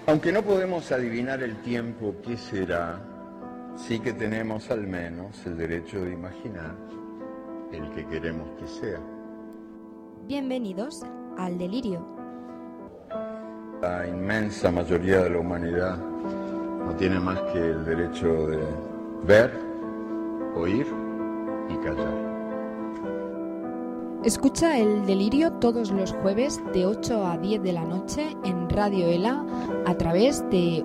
Aunque no podemos adivinar el tiempo que será, sí que tenemos al menos el derecho de imaginar el que queremos que sea. Bienvenidos al Delirio. La inmensa mayoría de la humanidad no tiene más que el derecho de ver, oír y callar. Escucha el Delirio todos los jueves de 8 a 10 de la noche en Radio ELA a través de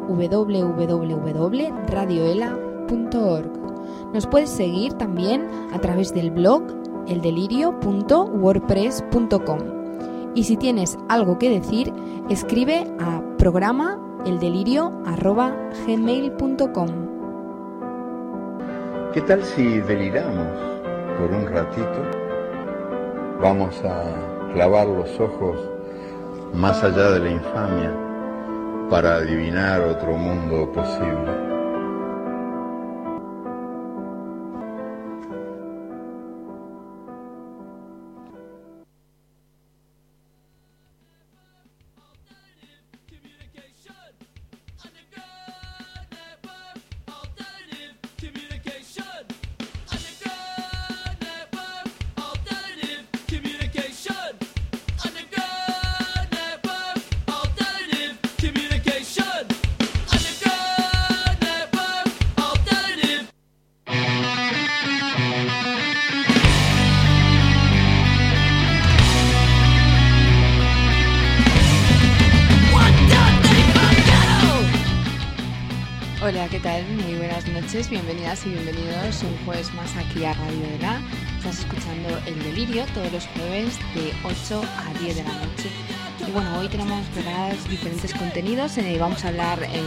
www.radioela.org. Nos puedes seguir también a través del blog eldelirio.wordpress.com. Y si tienes algo que decir, escribe a programa eldelirio@gmail.com. ¿Qué tal si deliramos por un ratito? Vamos a clavar los ojos más allá de la infamia para adivinar otro mundo posible. Hola, ¿qué tal? Muy buenas noches, bienvenidas y bienvenidos un jueves más aquí a Radio ELA. Estás escuchando El Delirio todos los jueves de 8 a 10 de la noche. Y bueno, hoy tenemos preparados diferentes contenidos. Vamos a hablar en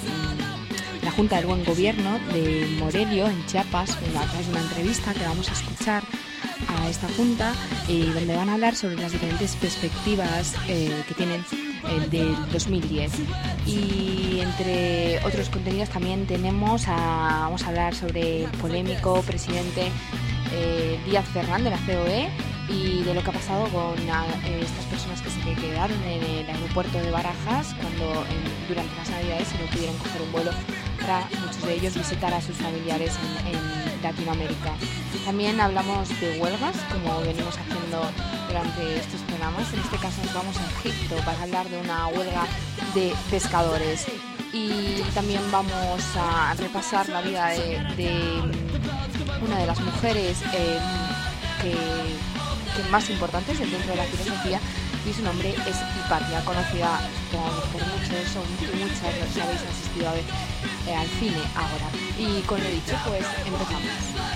la Junta del Buen Gobierno de Morelia, en Chiapas, a través de una entrevista que vamos a escuchar a esta junta, donde van a hablar sobre las diferentes perspectivas que tienen del 2010. Y entre otros contenidos también vamos a hablar sobre el polémico presidente Díaz Ferrán de la COE y de lo que ha pasado con estas personas que se quedaron en el aeropuerto de Barajas cuando durante las Navidades no pudieron coger un vuelo para muchos de ellos visitar a sus familiares en Latinoamérica. También hablamos de huelgas, como venimos haciendo durante estos programas. En este caso nos vamos a Egipto para hablar de una huelga de pescadores. Y también vamos a repasar la vida de una de las mujeres que más importantes dentro de la filosofía, y su nombre es Hipatia, conocida por muchos o muchas los que habéis asistido a ver al cine ahora. Y con lo dicho, pues empezamos.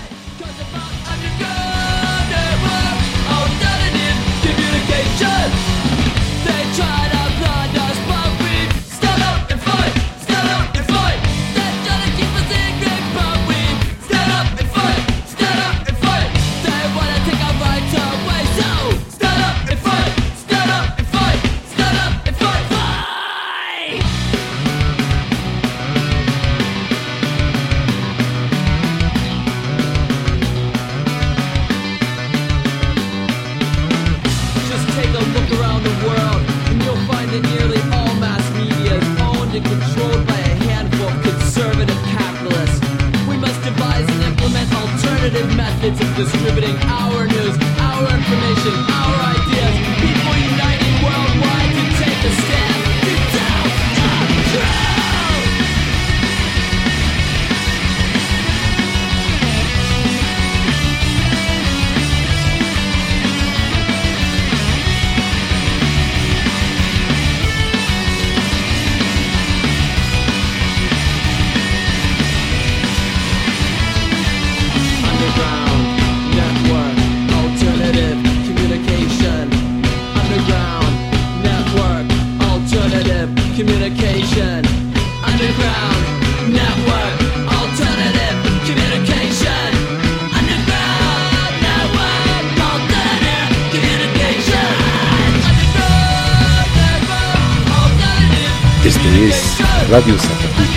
Methods of distributing our news, our information, our ideas. People uniting worldwide to take a stand to tell the truth. Communication, underground network, alternative communication, underground network, alternative communication, underground network, alternative. Esto es Radio Zapatí.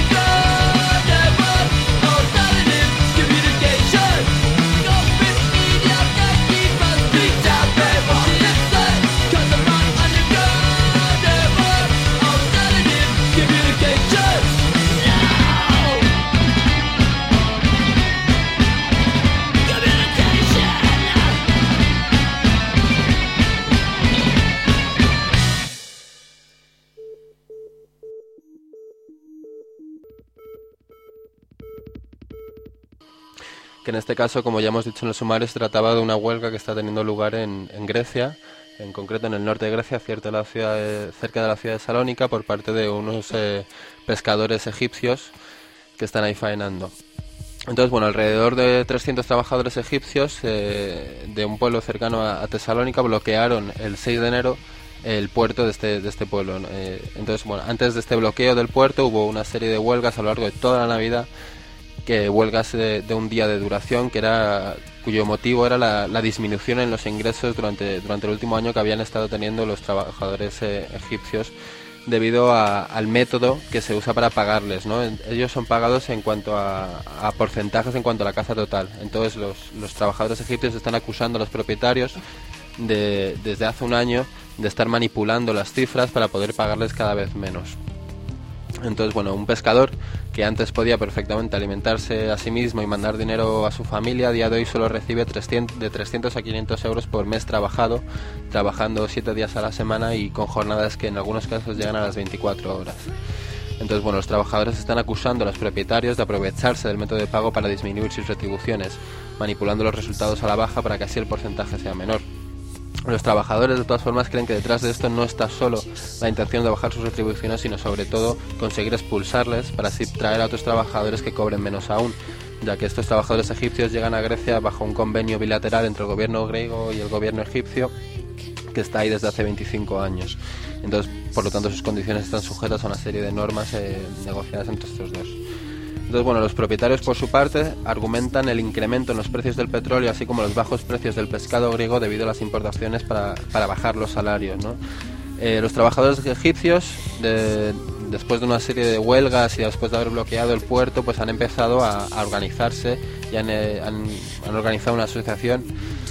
que en este caso, como ya hemos dicho en el sumario, se trataba de una huelga que está teniendo lugar en Grecia, en concreto en el norte de Grecia, cerca de la ciudad de Salónica, por parte de unos pescadores egipcios que están ahí faenando. Entonces, bueno, alrededor de 300 trabajadores egipcios de un pueblo cercano a Tesalónica bloquearon el 6 de enero el puerto de este pueblo. Entonces, bueno, antes de este bloqueo del puerto hubo una serie de huelgas a lo largo de toda la Navidad, huelgas de un día de duración, cuyo motivo era la disminución en los ingresos durante el último año que habían estado teniendo los trabajadores egipcios debido al método que se usa para pagarles, ¿no? Ellos son pagados en cuanto a porcentajes en cuanto a la caza total. Entonces los trabajadores egipcios están acusando a los propietarios desde hace un año de estar manipulando las cifras para poder pagarles cada vez menos. Entonces, bueno, un pescador que antes podía perfectamente alimentarse a sí mismo y mandar dinero a su familia, a día de hoy solo recibe de 300 a 500 euros por mes trabajando 7 días a la semana y con jornadas que en algunos casos llegan a las 24 horas. Entonces, bueno, los trabajadores están acusando a los propietarios de aprovecharse del método de pago para disminuir sus retribuciones, manipulando los resultados a la baja para que así el porcentaje sea menor. Los trabajadores, de todas formas, creen que detrás de esto no está solo la intención de bajar sus retribuciones, sino sobre todo conseguir expulsarles para así traer a otros trabajadores que cobren menos aún, ya que estos trabajadores egipcios llegan a Grecia bajo un convenio bilateral entre el gobierno griego y el gobierno egipcio que está ahí desde hace 25 años. Entonces, por lo tanto, sus condiciones están sujetas a una serie de normas negociadas entre estos dos. Entonces, bueno, los propietarios, por su parte, argumentan el incremento en los precios del petróleo, así como los bajos precios del pescado griego debido a las importaciones para bajar los salarios, ¿no? Los trabajadores egipcios, después de una serie de huelgas y después de haber bloqueado el puerto, pues han empezado a organizarse y han organizado una asociación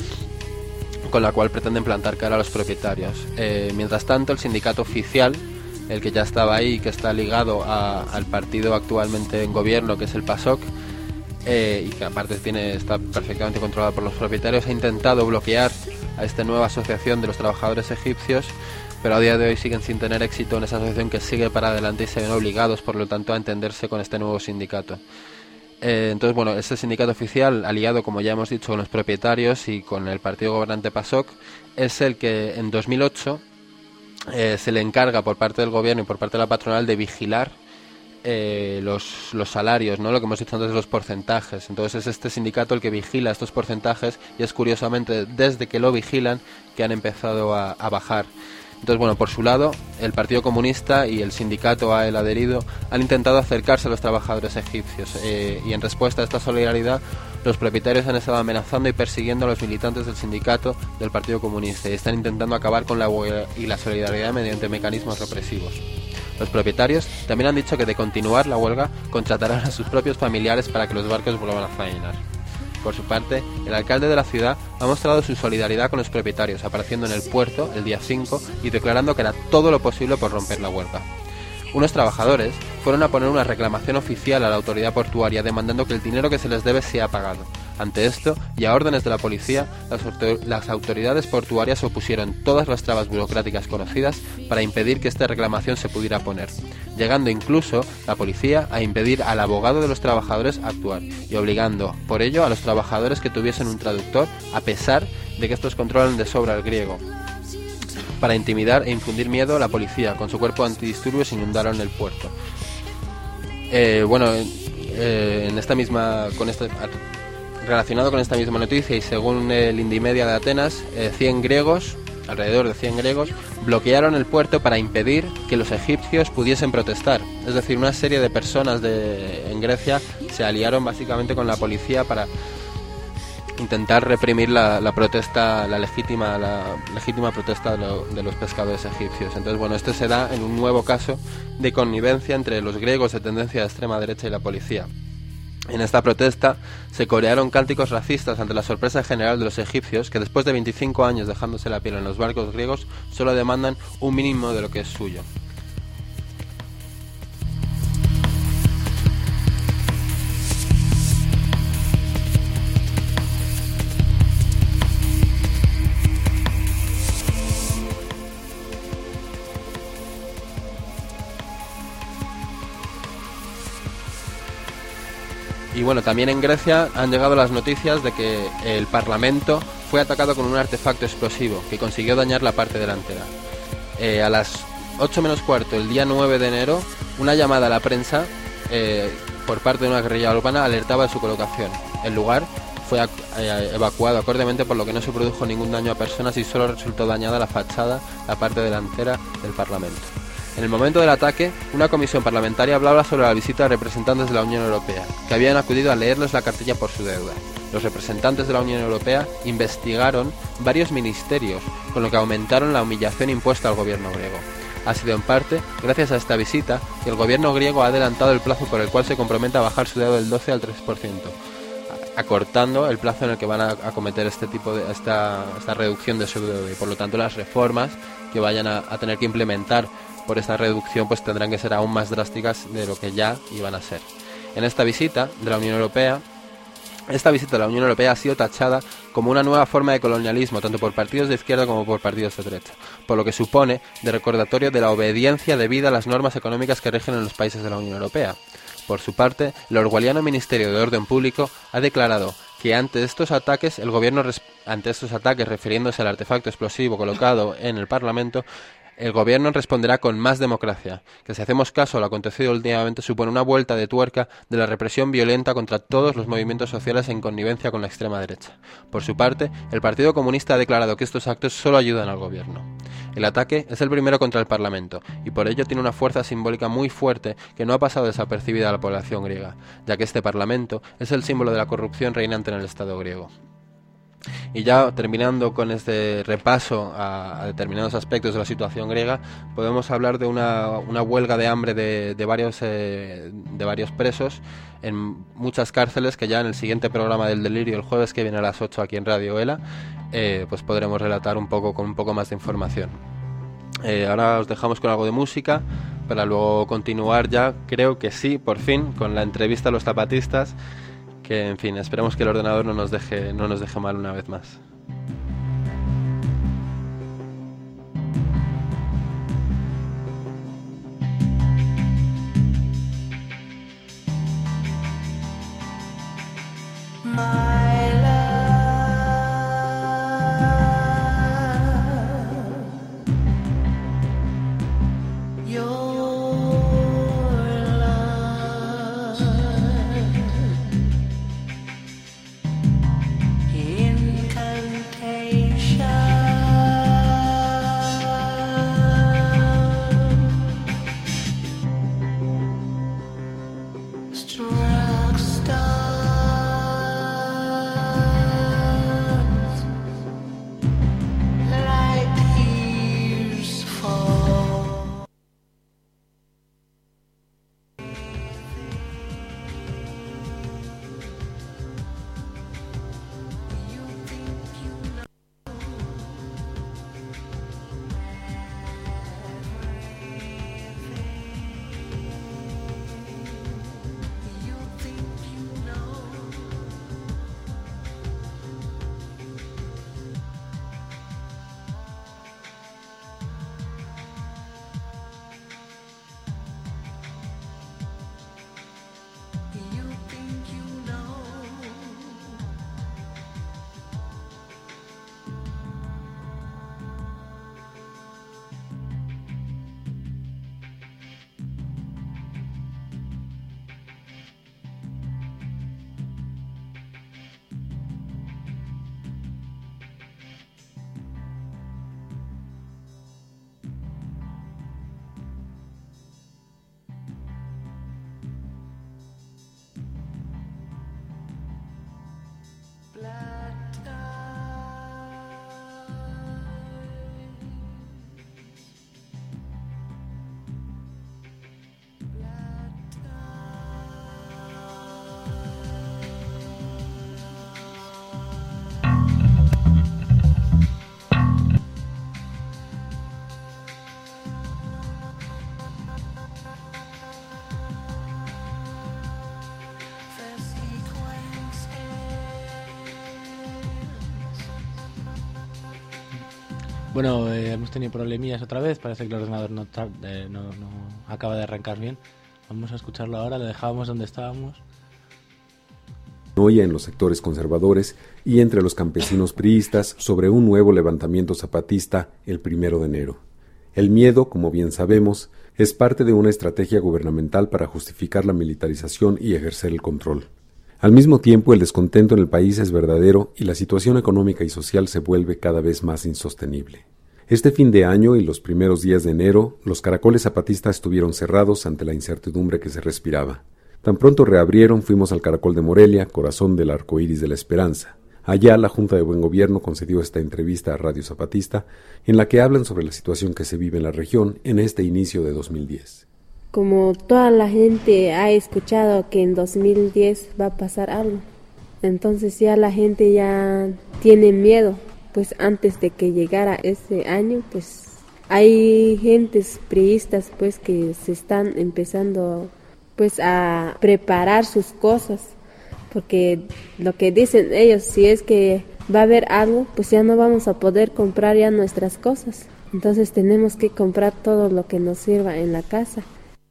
con la cual pretenden plantar cara a los propietarios. Mientras tanto, el sindicato oficial, el que ya estaba ahí y que está ligado al partido actualmente en gobierno, que es el PASOK, y que aparte está perfectamente controlado por los propietarios, ha intentado bloquear a esta nueva asociación de los trabajadores egipcios, pero a día de hoy siguen sin tener éxito en esa asociación, que sigue para adelante y se ven obligados, por lo tanto, a entenderse con este nuevo sindicato. Entonces, bueno, este sindicato oficial, aliado, como ya hemos dicho, con los propietarios y con el partido gobernante PASOK, es el que en 2008 se le encarga por parte del gobierno y por parte de la patronal de vigilar los salarios, ¿no? Lo que hemos dicho antes de los porcentajes. Entonces es este sindicato el que vigila estos porcentajes y es curiosamente desde que lo vigilan que han empezado a bajar. Entonces, bueno, por su lado, el Partido Comunista y el sindicato a él adherido han intentado acercarse a los trabajadores egipcios y en respuesta a esta solidaridad, los propietarios han estado amenazando y persiguiendo a los militantes del sindicato del Partido Comunista y están intentando acabar con la huelga y la solidaridad mediante mecanismos represivos. Los propietarios también han dicho que de continuar la huelga contratarán a sus propios familiares para que los barcos vuelvan a faenar. Por su parte, el alcalde de la ciudad ha mostrado su solidaridad con los propietarios, apareciendo en el puerto el día 5 y declarando que hará todo lo posible por romper la huelga. Unos trabajadores fueron a poner una reclamación oficial a la autoridad portuaria demandando que el dinero que se les debe sea pagado. Ante esto, y a órdenes de la policía, las autoridades portuarias opusieron todas las trabas burocráticas conocidas para impedir que esta reclamación se pudiera poner, llegando incluso la policía a impedir al abogado de los trabajadores actuar y obligando por ello a los trabajadores que tuviesen un traductor, a pesar de que estos controlan de sobra el griego. Para intimidar e infundir miedo, la policía, con su cuerpo antidisturbios, inundaron el puerto. Relacionado con esta misma noticia y según el Indymedia de Atenas, alrededor de 100 griegos, bloquearon el puerto para impedir que los egipcios pudiesen protestar. Es decir, una serie de personas en Grecia se aliaron básicamente con la policía para intentar reprimir la legítima protesta de los pescadores egipcios. Entonces, bueno, esto se da en un nuevo caso de connivencia entre los griegos de tendencia de extrema derecha y la policía. En esta protesta se corearon cánticos racistas ante la sorpresa general de los egipcios, que después de 25 años dejándose la piel en los barcos griegos, solo demandan un mínimo de lo que es suyo. Y bueno, también en Grecia han llegado las noticias de que el Parlamento fue atacado con un artefacto explosivo que consiguió dañar la parte delantera. A las 8 menos cuarto, el día 9 de enero, una llamada a la prensa por parte de una guerrilla urbana alertaba de su colocación. El lugar fue evacuado acordemente, por lo que no se produjo ningún daño a personas y solo resultó dañada la fachada, la parte delantera del Parlamento. En el momento del ataque, una comisión parlamentaria hablaba sobre la visita de representantes de la Unión Europea, que habían acudido a leerles la cartilla por su deuda. Los representantes de la Unión Europea investigaron varios ministerios, con lo que aumentaron la humillación impuesta al gobierno griego. Ha sido en parte gracias a esta visita que el gobierno griego ha adelantado el plazo por el cual se compromete a bajar su deuda del 12 al 3%, acortando el plazo en el que van a acometer esta reducción de su deuda, y por lo tanto las reformas que vayan a tener que implementar por esta reducción pues tendrán que ser aún más drásticas de lo que ya iban a ser. En esta visita de la Unión Europea ha sido tachada como una nueva forma de colonialismo, tanto por partidos de izquierda como por partidos de derecha, por lo que supone de recordatorio de la obediencia debida a las normas económicas que rigen en los países de la Unión Europea. Por su parte, el orwelliano Ministerio de Orden Público ha declarado que ante estos ataques, refiriéndose al artefacto explosivo colocado en el Parlamento, el gobierno responderá con más democracia, que si hacemos caso a lo acontecido últimamente supone una vuelta de tuerca de la represión violenta contra todos los movimientos sociales en connivencia con la extrema derecha. Por su parte, el Partido Comunista ha declarado que estos actos solo ayudan al gobierno. El ataque es el primero contra el Parlamento, y por ello tiene una fuerza simbólica muy fuerte que no ha pasado desapercibida a la población griega, ya que este Parlamento es el símbolo de la corrupción reinante en el Estado griego. Y ya terminando con este repaso a determinados aspectos de la situación griega, podemos hablar de una huelga de hambre de varios presos en muchas cárceles, que ya en el siguiente programa del Delirio, el jueves que viene a las 8 aquí en Radio ELA, pues podremos relatar con un poco más de información. Ahora os dejamos con algo de música para luego continuar ya, creo que sí, por fin, con la entrevista a los zapatistas, que en fin, esperemos que el ordenador no nos deje mal una vez más. Bueno, hemos tenido problemillas otra vez, parece que el ordenador no acaba de arrancar bien. Vamos a escucharlo ahora, lo dejábamos donde estábamos. paranoia en los sectores conservadores y entre los campesinos priistas sobre un nuevo levantamiento zapatista el 1 de enero. El miedo, como bien sabemos, es parte de una estrategia gubernamental para justificar la militarización y ejercer el control. Al mismo tiempo, el descontento en el país es verdadero y la situación económica y social se vuelve cada vez más insostenible. Este fin de año y los primeros días de enero, los caracoles zapatistas estuvieron cerrados ante la incertidumbre que se respiraba. Tan pronto reabrieron, fuimos al Caracol de Morelia, corazón del arco iris de la esperanza. Allá, la Junta de Buen Gobierno concedió esta entrevista a Radio Zapatista, en la que hablan sobre la situación que se vive en la región en este inicio de 2010. Como toda la gente ha escuchado que en 2010 va a pasar algo, entonces ya la gente ya tiene miedo, pues antes de que llegara ese año, pues hay gentes priistas pues que se están empezando pues a preparar sus cosas, porque lo que dicen ellos, si es que va a haber algo, pues ya no vamos a poder comprar ya nuestras cosas, entonces tenemos que comprar todo lo que nos sirva en la casa.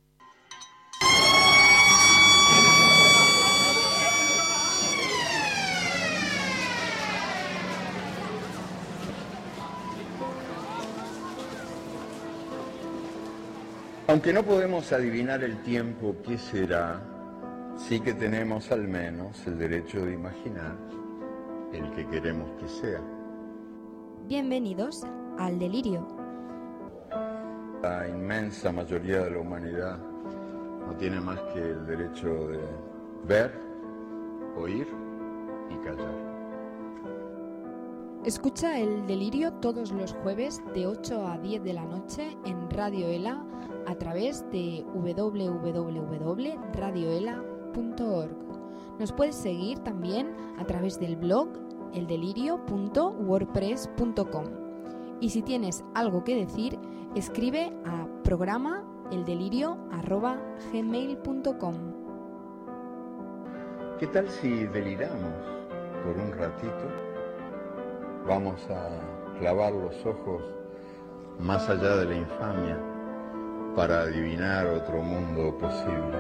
Aunque no podemos adivinar el tiempo que será, sí que tenemos al menos el derecho de imaginar el que queremos que sea. Bienvenidos al Delirio. La inmensa mayoría de la humanidad no tiene más que el derecho de ver, oír y callar. Escucha el Delirio todos los jueves de 8 a 10 de la noche en Radio ELA a través de www.radioela.org. Nos puedes seguir también a través del blog eldelirio.wordpress.com. Y si tienes algo que decir, escribe a programa eldelirio@gmail.com. ¿Qué tal si deliramos por un ratito? Vamos a clavar los ojos más allá de la infamia para adivinar otro mundo posible.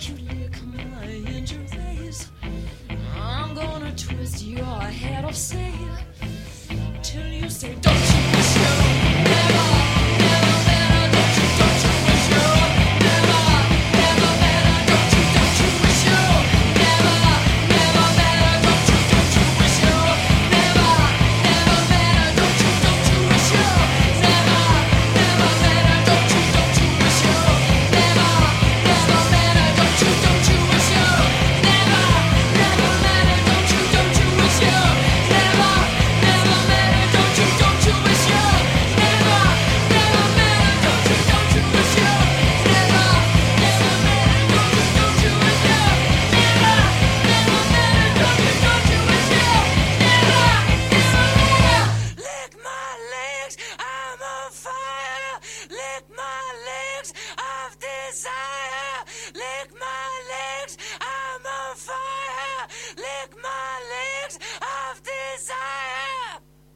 make you lick my injuries. I'm gonna twist your head off, say, till you say, don't you wish you never, never better, don't you wish you never, never better, don't you wish you never, never better, don't you wish you never, never better, don't you wish you never, never better, don't you wish you never, never better, don't you wish you never, never better, don't you wish you never, never better, don't you wish you never, never better, don't you wish you never, never better, don't you wish you never, never better, don't you wish you never, never better. Lick my legs, I'm on fire. Lick my legs of desire. Lick my legs, I'm on fire. Lick my legs of desire.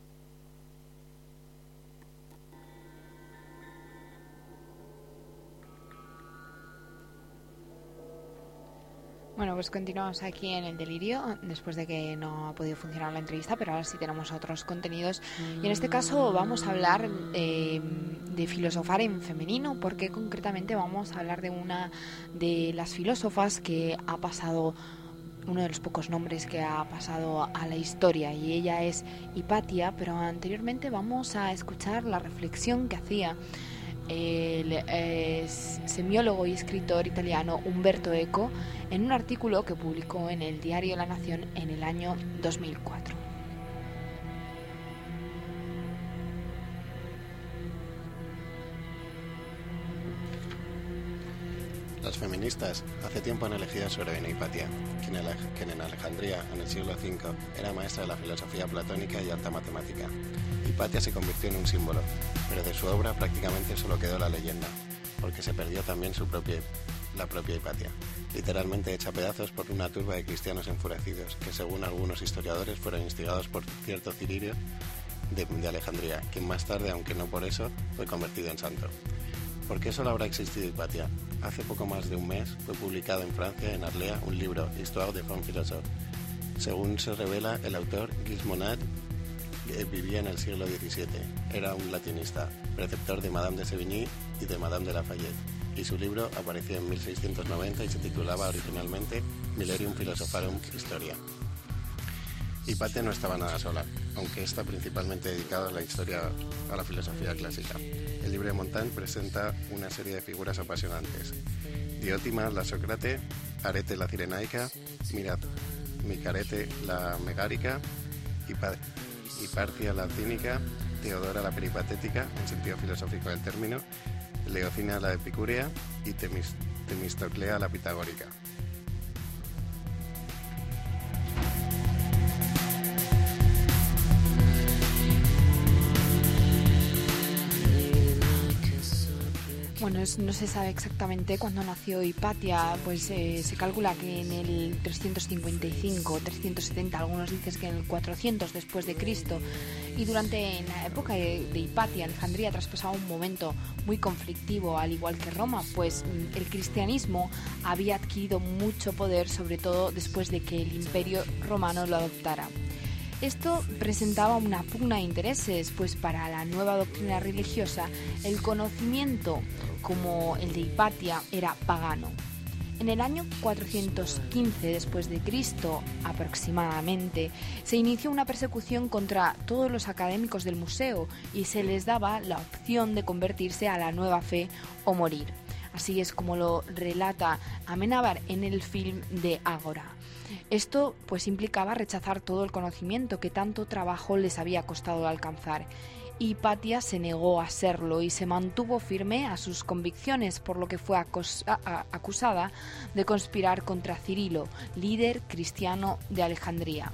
Bueno, pues continuamos aquí en el Delirio, después de que no ha podido funcionar la entrevista, pero ahora sí tenemos otros contenidos. Y en este caso vamos a hablar de filosofar en femenino, porque concretamente vamos a hablar de una de las filósofas que ha pasado, uno de los pocos nombres que ha pasado a la historia, y ella es Hipatia, pero anteriormente vamos a escuchar la reflexión que hacía el semiólogo y escritor italiano Umberto Eco en un artículo que publicó en el diario La Nación en el año 2004. Las feministas hace tiempo han elegido a su heroína Hipatia, quien en Alejandría, en el siglo V, era maestra de la filosofía platónica y alta matemática. Hipatia se convirtió en un símbolo, pero de su obra prácticamente solo quedó la leyenda, porque se perdió también la propia Hipatia, literalmente hecha a pedazos por una turba de cristianos enfurecidos, que según algunos historiadores fueron instigados por cierto Cirilio de Alejandría, quien más tarde, aunque no por eso, fue convertido en santo. ¿Por qué solo habrá existido Hipatia? Hace poco más de un mes fue publicado en Francia, en Arlea, un libro, Histoire de Femme Philosophe. Según se revela, el autor, Gilles Monod, vivía en el siglo XVII. Era un latinista, preceptor de Madame de Sévigné y de Madame de Lafayette, y su libro apareció en 1690 y se titulaba originalmente Millennium Philosopharum Historia. Hipatia no estaba nada sola, aunque está principalmente dedicado a la historia, a la filosofía clásica. El libro de Montaigne presenta una serie de figuras apasionantes: Diótima la Sócrate, Arete la Cirenaica, Micarete la Megárica, Hiparcia la Cínica, Teodora la Peripatética, en sentido filosófico del término, Leocina la Epicúrea y Temistoclea la Pitagórica. Bueno, no se sabe exactamente cuándo nació Hipatia, pues se calcula que en el 355, 370, algunos dicen que en el 400 después de Cristo. Y durante la época de Hipatia, Alejandría traspasaba un momento muy conflictivo, al igual que Roma, pues el cristianismo había adquirido mucho poder, sobre todo después de que el Imperio Romano lo adoptara. Esto presentaba una pugna de intereses, pues para la nueva doctrina religiosa el conocimiento, como el de Hipatia, era pagano. En el año 415 después de Cristo, aproximadamente, se inició una persecución contra todos los académicos del museo y se les daba la opción de convertirse a la nueva fe o morir. Así es como lo relata Amenábar en el film de Ágora. Esto pues implicaba rechazar todo el conocimiento que tanto trabajo les había costado alcanzar. Hipatia se negó a serlo y se mantuvo firme a sus convicciones, por lo que fue acusada de conspirar contra Cirilo, líder cristiano de Alejandría.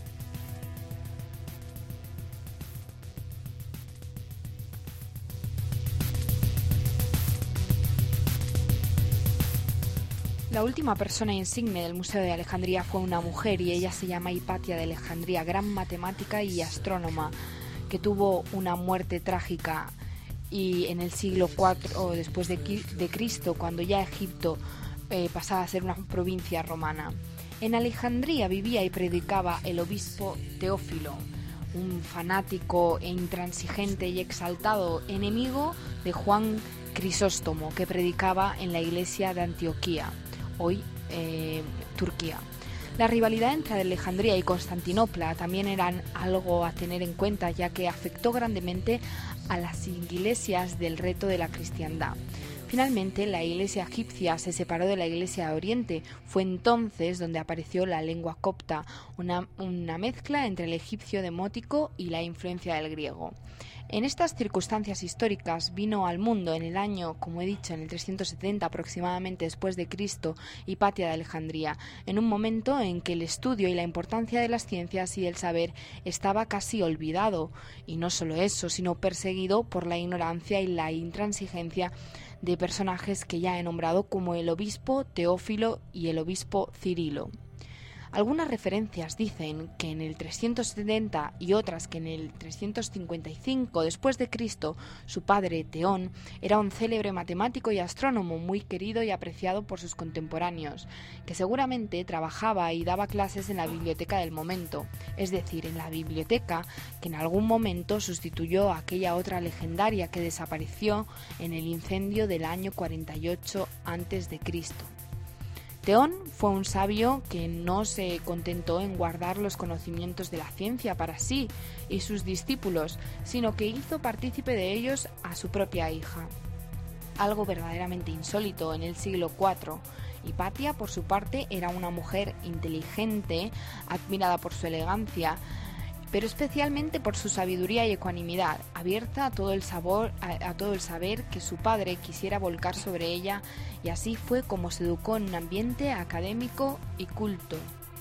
La última persona insigne del Museo de Alejandría fue una mujer, y ella se llama Hipatia de Alejandría, gran matemática y astrónoma, que tuvo una muerte trágica y en el siglo IV después de Cristo, cuando ya Egipto pasada a ser una provincia romana. En Alejandría vivía y predicaba el obispo Teófilo, un fanático e intransigente y exaltado enemigo de Juan Crisóstomo, que predicaba en la iglesia de Antioquía, hoy Turquía. La rivalidad entre Alejandría y Constantinopla también eran algo a tener en cuenta, ya que afectó grandemente a las iglesias del resto de la cristiandad. Finalmente, la iglesia egipcia se separó de la iglesia de Oriente. Fue entonces donde apareció la lengua copta, una mezcla entre el egipcio demótico y la influencia del griego. En estas circunstancias históricas vino al mundo en el año, como he dicho, en el 370 aproximadamente después de Cristo, Hipatia de Alejandría, en un momento en que el estudio y la importancia de las ciencias y del saber estaba casi olvidado, y no solo eso, sino perseguido por la ignorancia y la intransigencia de personajes que ya he nombrado, como el obispo Teófilo y el obispo Cirilo. Algunas referencias dicen que en el 370 y otras que en el 355 después de Cristo, su padre Teón era un célebre matemático y astrónomo muy querido y apreciado por sus contemporáneos, que seguramente trabajaba y daba clases en la biblioteca del momento, es decir, en la biblioteca que en algún momento sustituyó a aquella otra legendaria que desapareció en el incendio del año 48 a.C. Teón fue un sabio que no se contentó en guardar los conocimientos de la ciencia para sí y sus discípulos, sino que hizo partícipe de ellos a su propia hija. Algo verdaderamente insólito en el siglo IV. Hipatia, por su parte, era una mujer inteligente, admirada por su elegancia, pero especialmente por su sabiduría y ecuanimidad, abierta a todo el saber que su padre quisiera volcar sobre ella, y así fue como se educó en un ambiente académico y culto.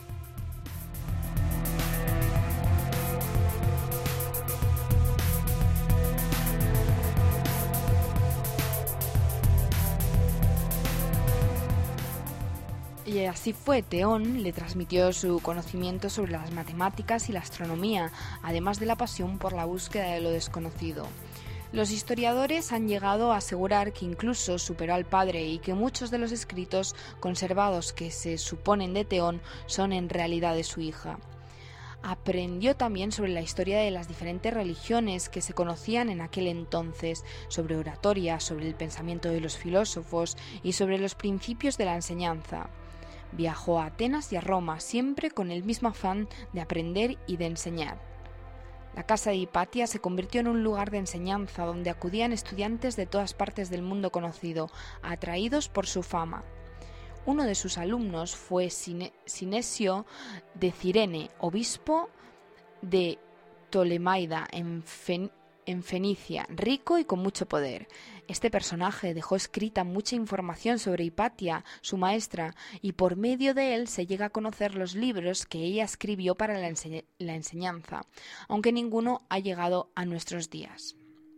Y así fue, Teón le transmitió su conocimiento sobre las matemáticas y la astronomía, además de la pasión por la búsqueda de lo desconocido. Los historiadores han llegado a asegurar que incluso superó al padre y que muchos de los escritos conservados que se suponen de Teón son en realidad de su hija. Aprendió también sobre la historia de las diferentes religiones que se conocían en aquel entonces, sobre oratoria, sobre el pensamiento de los filósofos y sobre los principios de la enseñanza. Viajó a Atenas y a Roma, siempre con el mismo afán de aprender y de enseñar. La casa de Hipatia se convirtió en un lugar de enseñanza donde acudían estudiantes de todas partes del mundo conocido, atraídos por su fama. Uno de sus alumnos fue Sinesio de Cirene, obispo de Ptolemaida en Fenicia, rico y con mucho poder. Este personaje dejó escrita mucha información sobre Hipatia, su maestra, y por medio de él se llega a conocer los libros que ella escribió para la enseñanza, aunque ninguno ha llegado a nuestros días.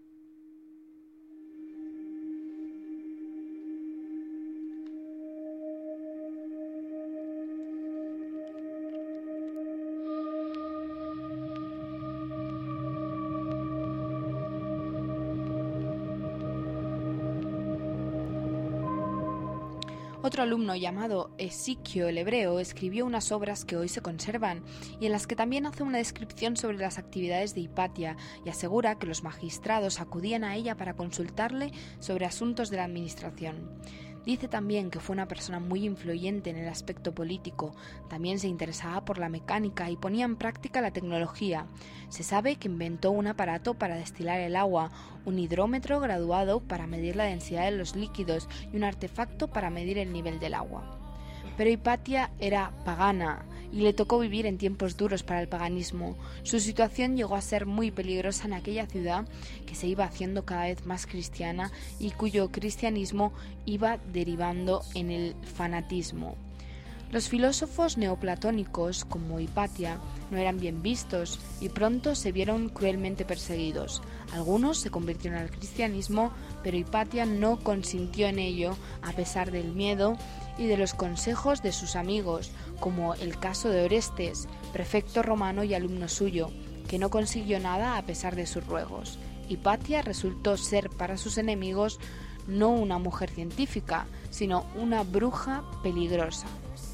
Otro alumno llamado Esiquio el Hebreo escribió unas obras que hoy se conservan y en las que también hace una descripción sobre las actividades de Hipatia y asegura que los magistrados acudían a ella para consultarle sobre asuntos de la administración. Dice también que fue una persona muy influyente en el aspecto político, también se interesaba por la mecánica y ponía en práctica la tecnología. Se sabe que inventó un aparato para destilar el agua, un hidrómetro graduado para medir la densidad de los líquidos y un artefacto para medir el nivel del agua. Pero Hipatia era pagana y le tocó vivir en tiempos duros para el paganismo. Su situación llegó a ser muy peligrosa en aquella ciudad que se iba haciendo cada vez más cristiana y cuyo cristianismo iba derivando en el fanatismo. Los filósofos neoplatónicos, como Hipatia, no eran bien vistos y pronto se vieron cruelmente perseguidos. Algunos se convirtieron al cristianismo, pero Hipatia no consintió en ello a pesar del miedo y de los consejos de sus amigos, como el caso de Orestes, prefecto romano y alumno suyo, que no consiguió nada a pesar de sus ruegos. Hipatia resultó ser para sus enemigos no una mujer científica, sino una bruja peligrosa.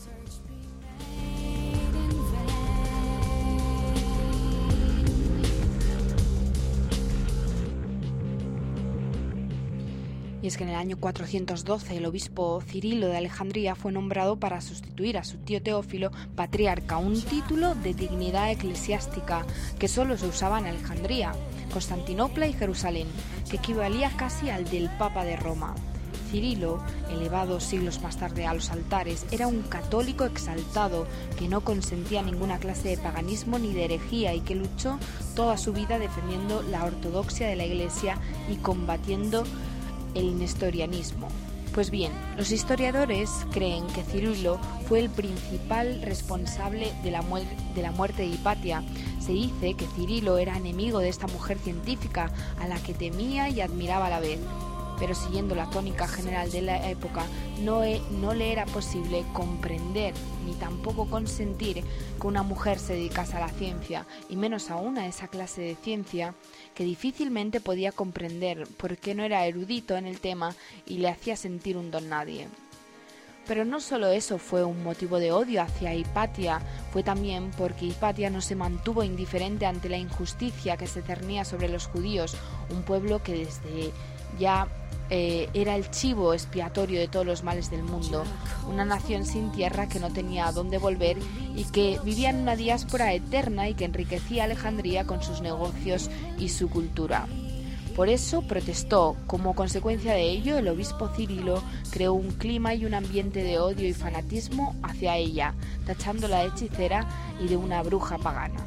Y es que en el año 412 el obispo Cirilo de Alejandría fue nombrado para sustituir a su tío Teófilo patriarca, un título de dignidad eclesiástica que solo se usaba en Alejandría, Constantinopla y Jerusalén, que equivalía casi al del Papa de Roma. Cirilo, elevado siglos más tarde a los altares, era un católico exaltado que no consentía ninguna clase de paganismo ni de herejía y que luchó toda su vida defendiendo la ortodoxia de la Iglesia y combatiendo el nestorianismo. Pues bien, los historiadores creen que Cirilo fue el principal responsable de la muerte de Hipatia. Se dice que Cirilo era enemigo de esta mujer científica a la que temía y admiraba a la vez. Pero siguiendo la tónica general de la época, no le era posible comprender ni tampoco consentir que una mujer se dedicase a la ciencia, y menos aún a esa clase de ciencia que difícilmente podía comprender porque no era erudito en el tema y le hacía sentir un don nadie. Pero no solo eso fue un motivo de odio hacia Hipatia, fue también porque Hipatia no se mantuvo indiferente ante la injusticia que se cernía sobre los judíos, un pueblo que desde ya era el chivo expiatorio de todos los males del mundo, una nación sin tierra que no tenía a dónde volver y que vivía en una diáspora eterna y que enriquecía a Alejandría con sus negocios y su cultura. Por eso protestó. Como consecuencia de ello, el obispo Cirilo creó un clima y un ambiente de odio y fanatismo hacia ella, tachándola de hechicera y de una bruja pagana.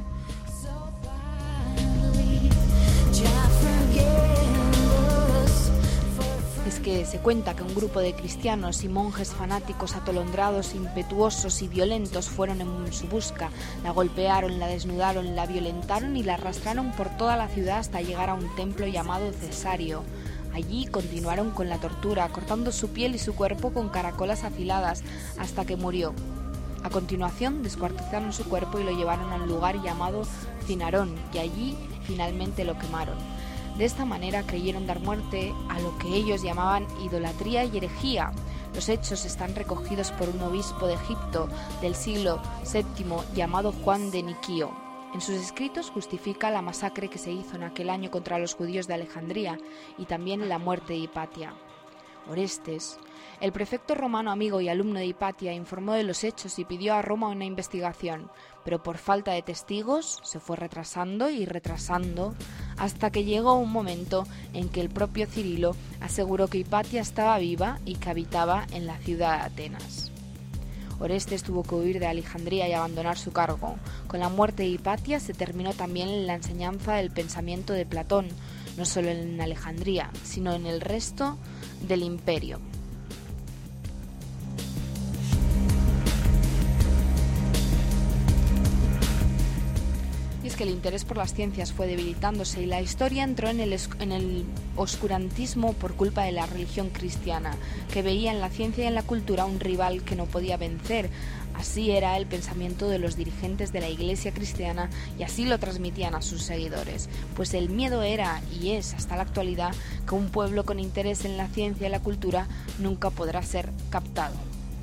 Es que se cuenta que un grupo de cristianos y monjes fanáticos atolondrados, impetuosos y violentos fueron en su busca, la golpearon, la desnudaron, la violentaron y la arrastraron por toda la ciudad hasta llegar a un templo llamado Cesario. Allí continuaron con la tortura, cortando su piel y su cuerpo con caracolas afiladas hasta que murió. A continuación descuartizaron su cuerpo y lo llevaron a un lugar llamado Cinarón y allí finalmente lo quemaron. De esta manera creyeron dar muerte a lo que ellos llamaban idolatría y herejía. Los hechos están recogidos por un obispo de Egipto del siglo VII llamado Juan de Niquío. En sus escritos justifica la masacre que se hizo en aquel año contra los judíos de Alejandría y también la muerte de Hipatia. Orestes, el prefecto romano amigo y alumno de Hipatia, informó de los hechos y pidió a Roma una investigación, pero por falta de testigos se fue retrasando y retrasando hasta que llegó un momento en que el propio Cirilo aseguró que Hipatia estaba viva y que habitaba en la ciudad de Atenas. Orestes tuvo que huir de Alejandría y abandonar su cargo. Con la muerte de Hipatia se terminó también la enseñanza del pensamiento de Platón, no solo en Alejandría, sino en el resto del imperio. Y es que el interés por las ciencias fue debilitándose y la historia entró en el oscurantismo por culpa de la religión cristiana, que veía en la ciencia y en la cultura un rival que no podía vencer. Así era el pensamiento de los dirigentes de la Iglesia cristiana y así lo transmitían a sus seguidores, pues el miedo era y es hasta la actualidad que un pueblo con interés en la ciencia y la cultura nunca podrá ser captado.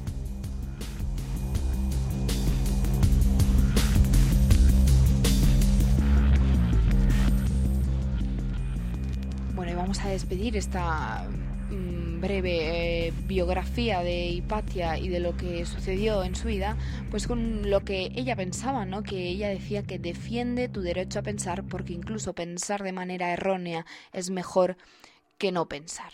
Bueno, y vamos a despedir esta breve biografía de Hipatia y de lo que sucedió en su vida, pues con lo que ella pensaba, ¿no? Que ella decía que defiende tu derecho a pensar porque incluso pensar de manera errónea es mejor que no pensar.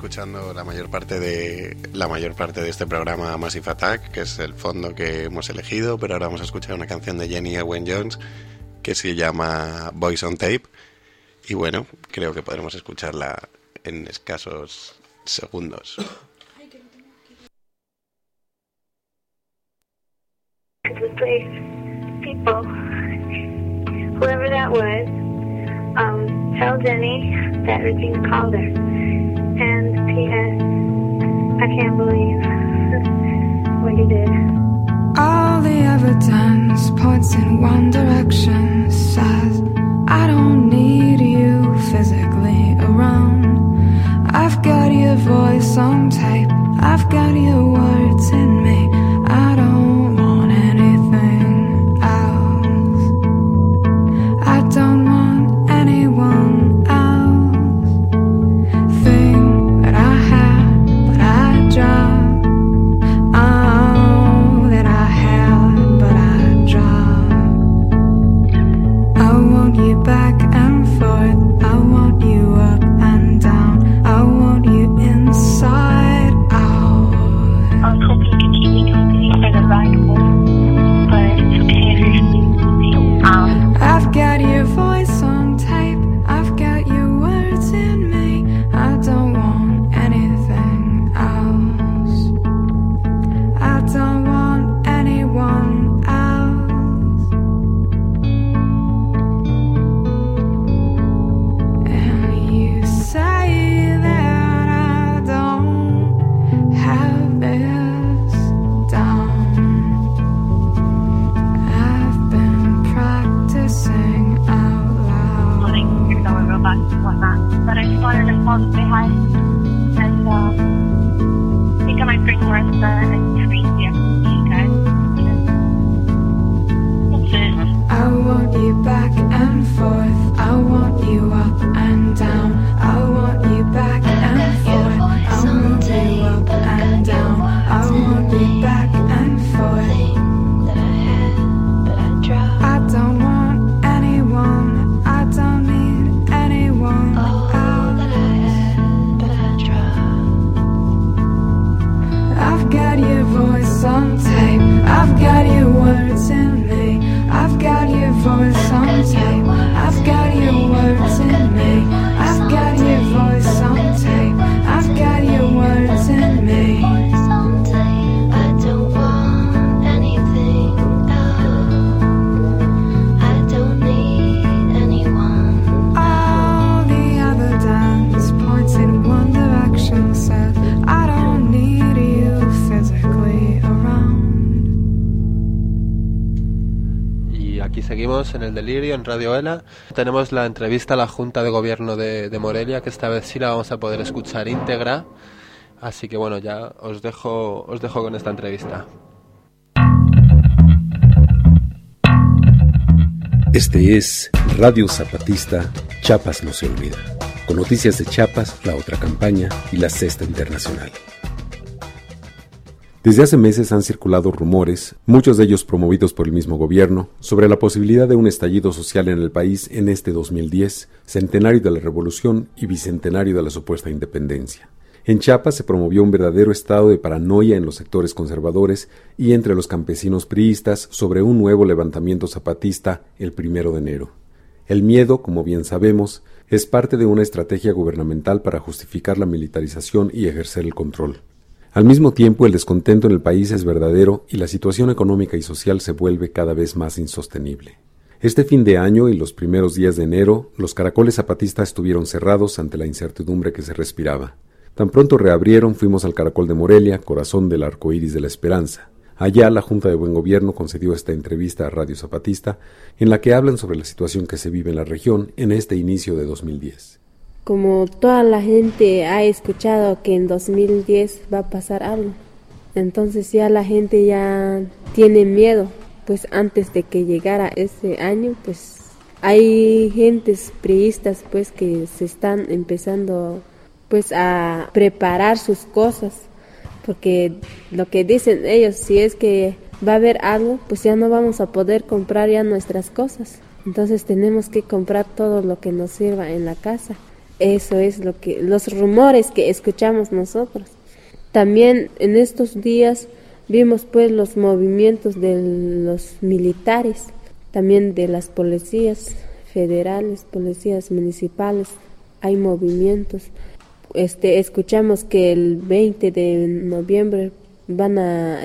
escuchando la mayor parte de este programa Massive Attack, que es el fondo que hemos elegido, pero ahora vamos a escuchar una canción de Jenny Owen Jones que se llama Voice on Tape, y bueno, creo que podremos escucharla en escasos segundos. People, whoever that was, tell Jenny that Regina called her. And P.S. I can't believe what you did. All the evidence points in one direction, says I don't need you physically around. I've got your voice on tape, I've got your words in me. I don't want anything else. I don't want anyone else. Thing that I had, but I dropped. Oh, that I had, but I dropped. I want you back and forth. I want you up and down. I want you inside out. I was hoping you could keep me company for the ride home, but it's okay if you're sleeping. I've got your voice on tape, I've got your words in me. I don't want anything else. I don't want anyone else. And you say that I don't have this down. I've been practicing out loud. Loading your dollar robots and whatnot, but I just wanted to call to say hi. And I think I might bring Martha and Teresa to you guys. That's it. I want you back and forth. I want you up and down. I want you back and forth. I want you up and down. I want you back and forth. I don't want anyone. I don't need anyone else. I've got your voice on tape. I've got your words in me. I've got your voice on tape. I've got your words in me. I've got your voice on tape. I've got your words in me. I don't want anything else. I don't need anyone. All the evidence points in one direction, says I don't need you physically around. Y aquí seguimos en el Delirio, en Radio ELA. Tenemos la entrevista a la Junta de Gobierno de Morelia, que esta vez sí la vamos a poder escuchar íntegra. Así que bueno, ya os dejo con esta entrevista. Este es Radio Zapatista, Chiapas no se olvida. Con noticias de Chiapas, la otra campaña y la Sexta Internacional. Desde hace meses han circulado rumores, muchos de ellos promovidos por el mismo gobierno, sobre la posibilidad de un estallido social en el país en este 2010, centenario de la Revolución y bicentenario de la supuesta independencia. En Chiapas se promovió un verdadero estado de paranoia en los sectores conservadores y entre los campesinos priistas sobre un nuevo levantamiento zapatista el 1 de enero. El miedo, como bien sabemos, es parte de una estrategia gubernamental para justificar la militarización y ejercer el control. Al mismo tiempo, el descontento en el país es verdadero y la situación económica y social se vuelve cada vez más insostenible. Este fin de año y los primeros días de enero, los caracoles zapatistas estuvieron cerrados ante la incertidumbre que se respiraba. Tan pronto reabrieron, fuimos al Caracol de Morelia, corazón del arco iris de la esperanza. Allá la Junta de Buen Gobierno concedió esta entrevista a Radio Zapatista, en la que hablan sobre la situación que se vive en la región en este inicio de 2010. Como toda la gente ha escuchado que en 2010 va a pasar algo, entonces ya la gente ya tiene miedo, pues antes de que llegara ese año, pues hay gentes priistas pues que se están empezando pues a preparar sus cosas, porque lo que dicen ellos, si es que va a haber algo, pues ya no vamos a poder comprar ya nuestras cosas, entonces tenemos que comprar todo lo que nos sirva en la casa. Eso es lo que, los rumores que escuchamos nosotros. También en estos días vimos pues los movimientos de los militares, también de las policías federales, policías municipales, hay movimientos. Escuchamos que el 20 de noviembre van a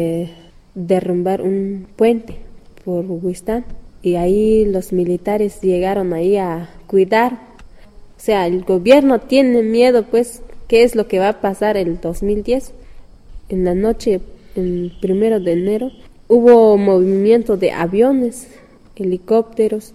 derrumbar un puente por Huistán y ahí los militares llegaron ahí a cuidar. O sea, el gobierno tiene miedo pues qué es lo que va a pasar el 2010. En la noche, el 1 de enero, hubo movimiento de aviones, helicópteros,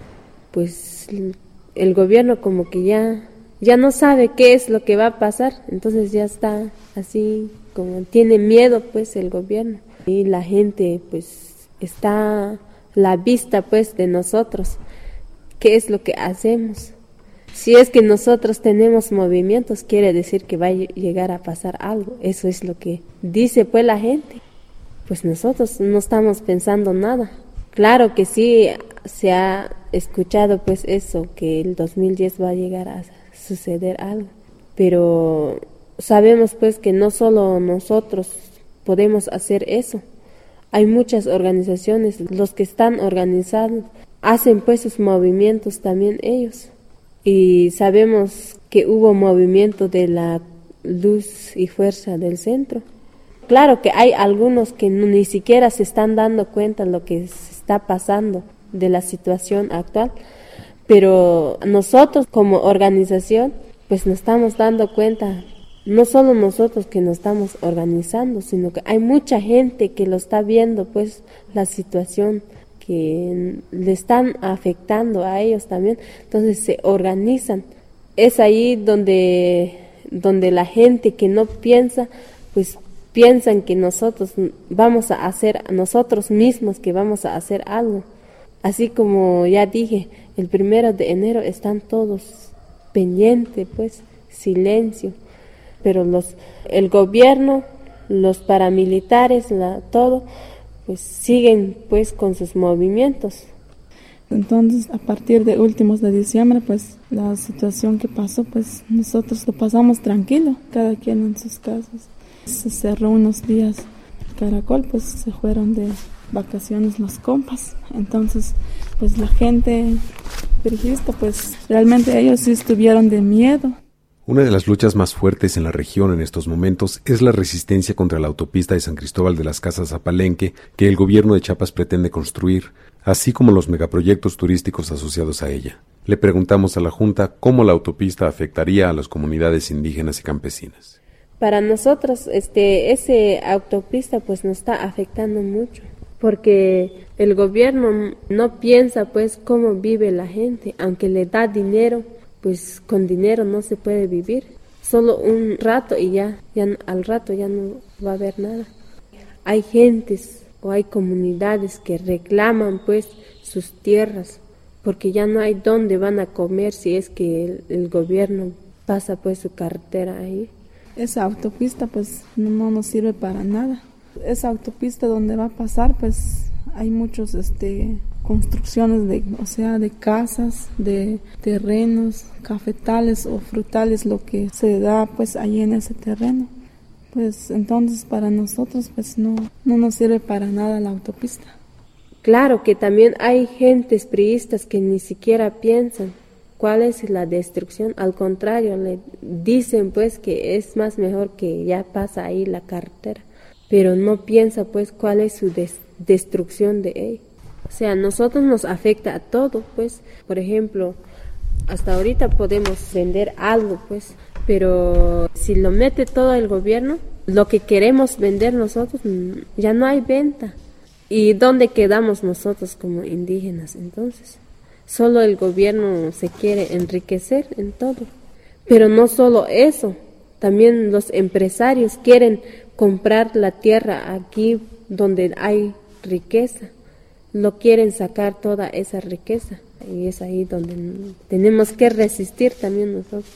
pues el gobierno como que ya no sabe qué es lo que va a pasar, entonces ya está así como tiene miedo pues el gobierno y la gente pues está a la vista pues de nosotros, qué es lo que hacemos. Si es que nosotros tenemos movimientos, quiere decir que va a llegar a pasar algo, eso es lo que dice pues la gente. Pues nosotros no estamos pensando nada. Claro que sí se ha escuchado pues eso, que el 2010 va a llegar a suceder algo, pero sabemos pues que no solo nosotros podemos hacer eso, hay muchas organizaciones, los que están organizados hacen pues sus movimientos también ellos, y sabemos que hubo movimiento de la luz y fuerza del centro. Claro que hay algunos que ni siquiera se están dando cuenta de lo que se está pasando de la situación actual, pero nosotros como organización pues nos estamos dando cuenta, no solo nosotros que nos estamos organizando, sino que hay mucha gente que lo está viendo pues la situación que le están afectando a ellos también, entonces se organizan. Es ahí donde la gente que no piensa pues piensan que nosotros vamos a hacer, nosotros mismos que vamos a hacer algo. Así como ya dije, el 1 de enero están todos pendientes, pues, silencio. Pero el gobierno, los paramilitares, todo, pues siguen pues con sus movimientos. Entonces, a partir de últimos de diciembre, pues, la situación que pasó, pues, nosotros lo pasamos tranquilo, cada quien en sus casas. Se cerró unos días el caracol, pues se fueron de vacaciones los compas, entonces pues la gente periodista, pues realmente ellos sí estuvieron de miedo. Una de las luchas más fuertes en la región en estos momentos es la resistencia contra la autopista de San Cristóbal de las Casas a Palenque que el gobierno de Chiapas pretende construir, así como los megaproyectos turísticos asociados a ella. Le preguntamos a la Junta cómo la autopista afectaría a las comunidades indígenas y campesinas. Para nosotros ese autopista pues nos está afectando mucho, porque el gobierno no piensa pues cómo vive la gente, aunque le da dinero, pues con dinero no se puede vivir, solo un rato y ya al rato ya no va a haber nada. Hay gentes o hay comunidades que reclaman pues sus tierras, porque ya no hay dónde van a comer si es que el gobierno pasa pues su carretera ahí. Esa autopista pues no nos sirve para nada. Esa autopista donde va a pasar pues hay muchos construcciones de casas, de terrenos, cafetales o frutales, lo que se da pues ahí en ese terreno. Pues entonces para nosotros pues no nos sirve para nada la autopista. Claro que también hay gentes priistas que ni siquiera piensan cuál es la destrucción, al contrario, le dicen pues que es más mejor que ya pasa ahí la carretera, pero no piensa pues cuál es su destrucción de ella. O sea, nosotros nos afecta a todo, pues, por ejemplo, hasta ahorita podemos vender algo, pues, pero si lo mete todo el gobierno, lo que queremos vender nosotros ya no hay venta. ¿Y dónde quedamos nosotros como indígenas entonces? Solo el gobierno se quiere enriquecer en todo. Pero no solo eso, también los empresarios quieren comprar la tierra aquí donde hay riqueza. Lo quieren sacar toda esa riqueza. Y es ahí donde tenemos que resistir también nosotros.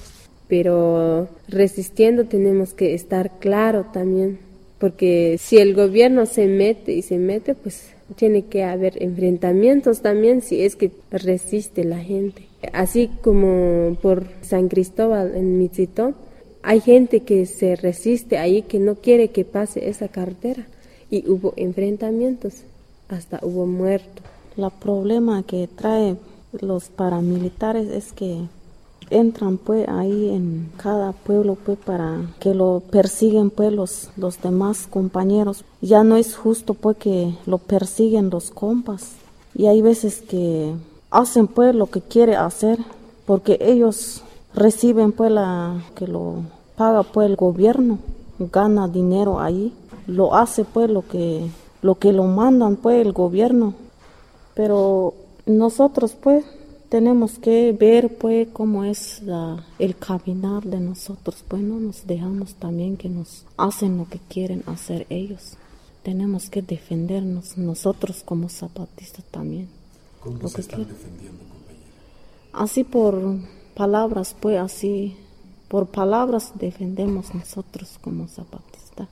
Pero resistiendo tenemos que estar claro también. Porque si el gobierno se mete, pues tiene que haber enfrentamientos también si es que resiste la gente. Así como por San Cristóbal en Mitzitón, hay gente que se resiste ahí, que no quiere que pase esa carretera, y hubo enfrentamientos, hasta hubo muertos. El problema que trae los paramilitares es que entran pues ahí en cada pueblo pues para que lo persiguen pues los demás compañeros. Ya no es justo pues que lo persiguen los compas, y hay veces que hacen pues lo que quiere hacer porque ellos reciben pues que lo paga pues el gobierno, gana dinero ahí, lo hace pues lo que lo mandan pues el gobierno. Pero nosotros pues tenemos que ver pues cómo es el caminar de nosotros, pues no nos dejamos también que nos hacen lo que quieren hacer ellos. Tenemos que defendernos nosotros como zapatistas también. ¿Cómo se están defendiendo, compañera? Así por palabras, pues así, por palabras defendemos nosotros como zapatistas.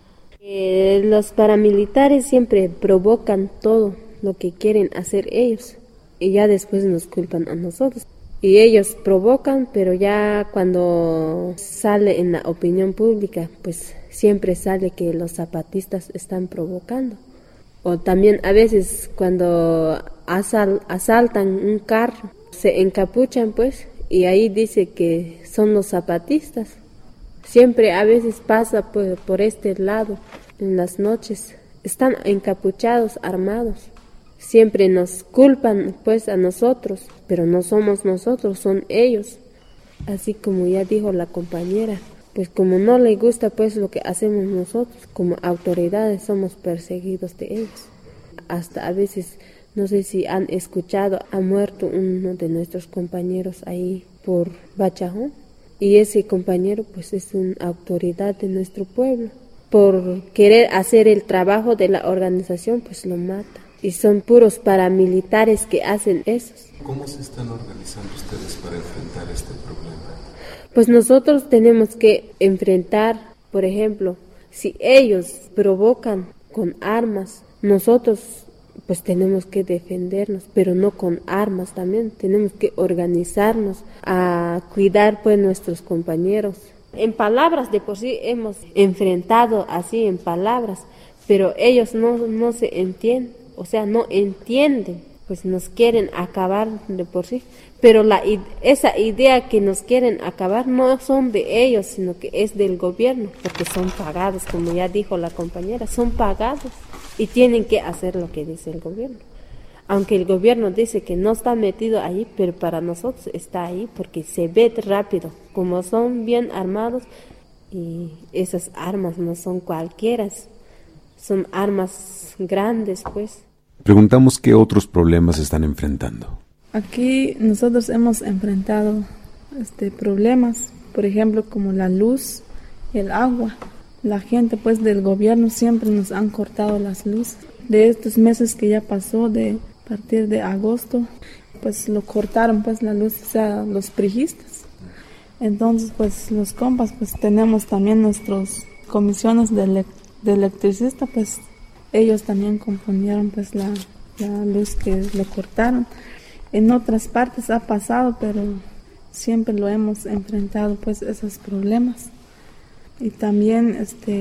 Los paramilitares siempre provocan todo lo que quieren hacer ellos, y ya después nos culpan a nosotros. Y ellos provocan, pero ya cuando sale en la opinión pública, pues siempre sale que los zapatistas están provocando. O también a veces cuando asaltan un carro, se encapuchan pues, y ahí dice que son los zapatistas. Siempre a veces pasa por este lado, en las noches, están encapuchados, armados. Siempre nos culpan pues a nosotros, pero no somos nosotros, son ellos. Así como ya dijo la compañera, pues como no le gusta pues lo que hacemos nosotros, como autoridades somos perseguidos de ellos. Hasta a veces, no sé si han escuchado, ha muerto uno de nuestros compañeros ahí por Bachajón, y ese compañero pues es una autoridad de nuestro pueblo. Por querer hacer el trabajo de la organización pues lo mata. Y son puros paramilitares que hacen eso. ¿Cómo se están organizando ustedes para enfrentar este problema? Pues nosotros tenemos que enfrentar, por ejemplo, si ellos provocan con armas, nosotros pues tenemos que defendernos, pero no con armas también. Tenemos que organizarnos a cuidar pues nuestros compañeros. En palabras de por sí hemos enfrentado así en palabras, pero ellos no se entienden. O sea, no entienden, pues nos quieren acabar de por sí. Pero esa idea que nos quieren acabar no son de ellos, sino que es del gobierno, porque son pagados, como ya dijo la compañera, son pagados y tienen que hacer lo que dice el gobierno. Aunque el gobierno dice que no está metido ahí, pero para nosotros está ahí porque se ve rápido, como son bien armados, y esas armas no son cualquiera, son armas grandes pues. Preguntamos qué otros problemas están enfrentando. Aquí nosotros hemos enfrentado problemas, por ejemplo, como la luz, el agua. La gente pues del gobierno siempre nos han cortado las luces. De estos meses que ya pasó, a partir de agosto, pues lo cortaron pues la luz, o sea, los priistas. Entonces pues los compas pues tenemos también nuestras comisiones de electricista, pues ellos también componieron pues la luz que le cortaron. En otras partes ha pasado, pero siempre lo hemos enfrentado pues esos problemas. Y también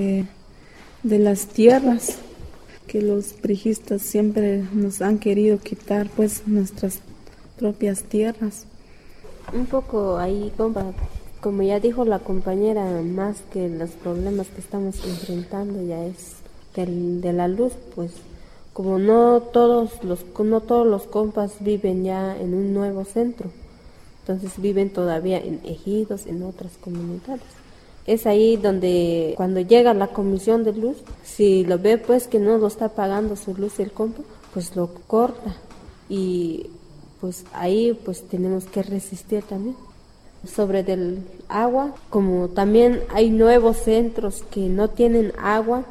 de las tierras, que los priistas siempre nos han querido quitar pues nuestras propias tierras. Un poco ahí, como ya dijo la compañera, más que los problemas que estamos enfrentando ya es de la luz, pues como no todos los compas viven ya en un nuevo centro, entonces viven todavía en ejidos, en otras comunidades. Es ahí donde cuando llega la comisión de luz, si lo ve pues que no lo está pagando su luz el compa, pues lo corta, y pues ahí pues tenemos que resistir también. Sobre del agua, como también hay nuevos centros que no tienen agua,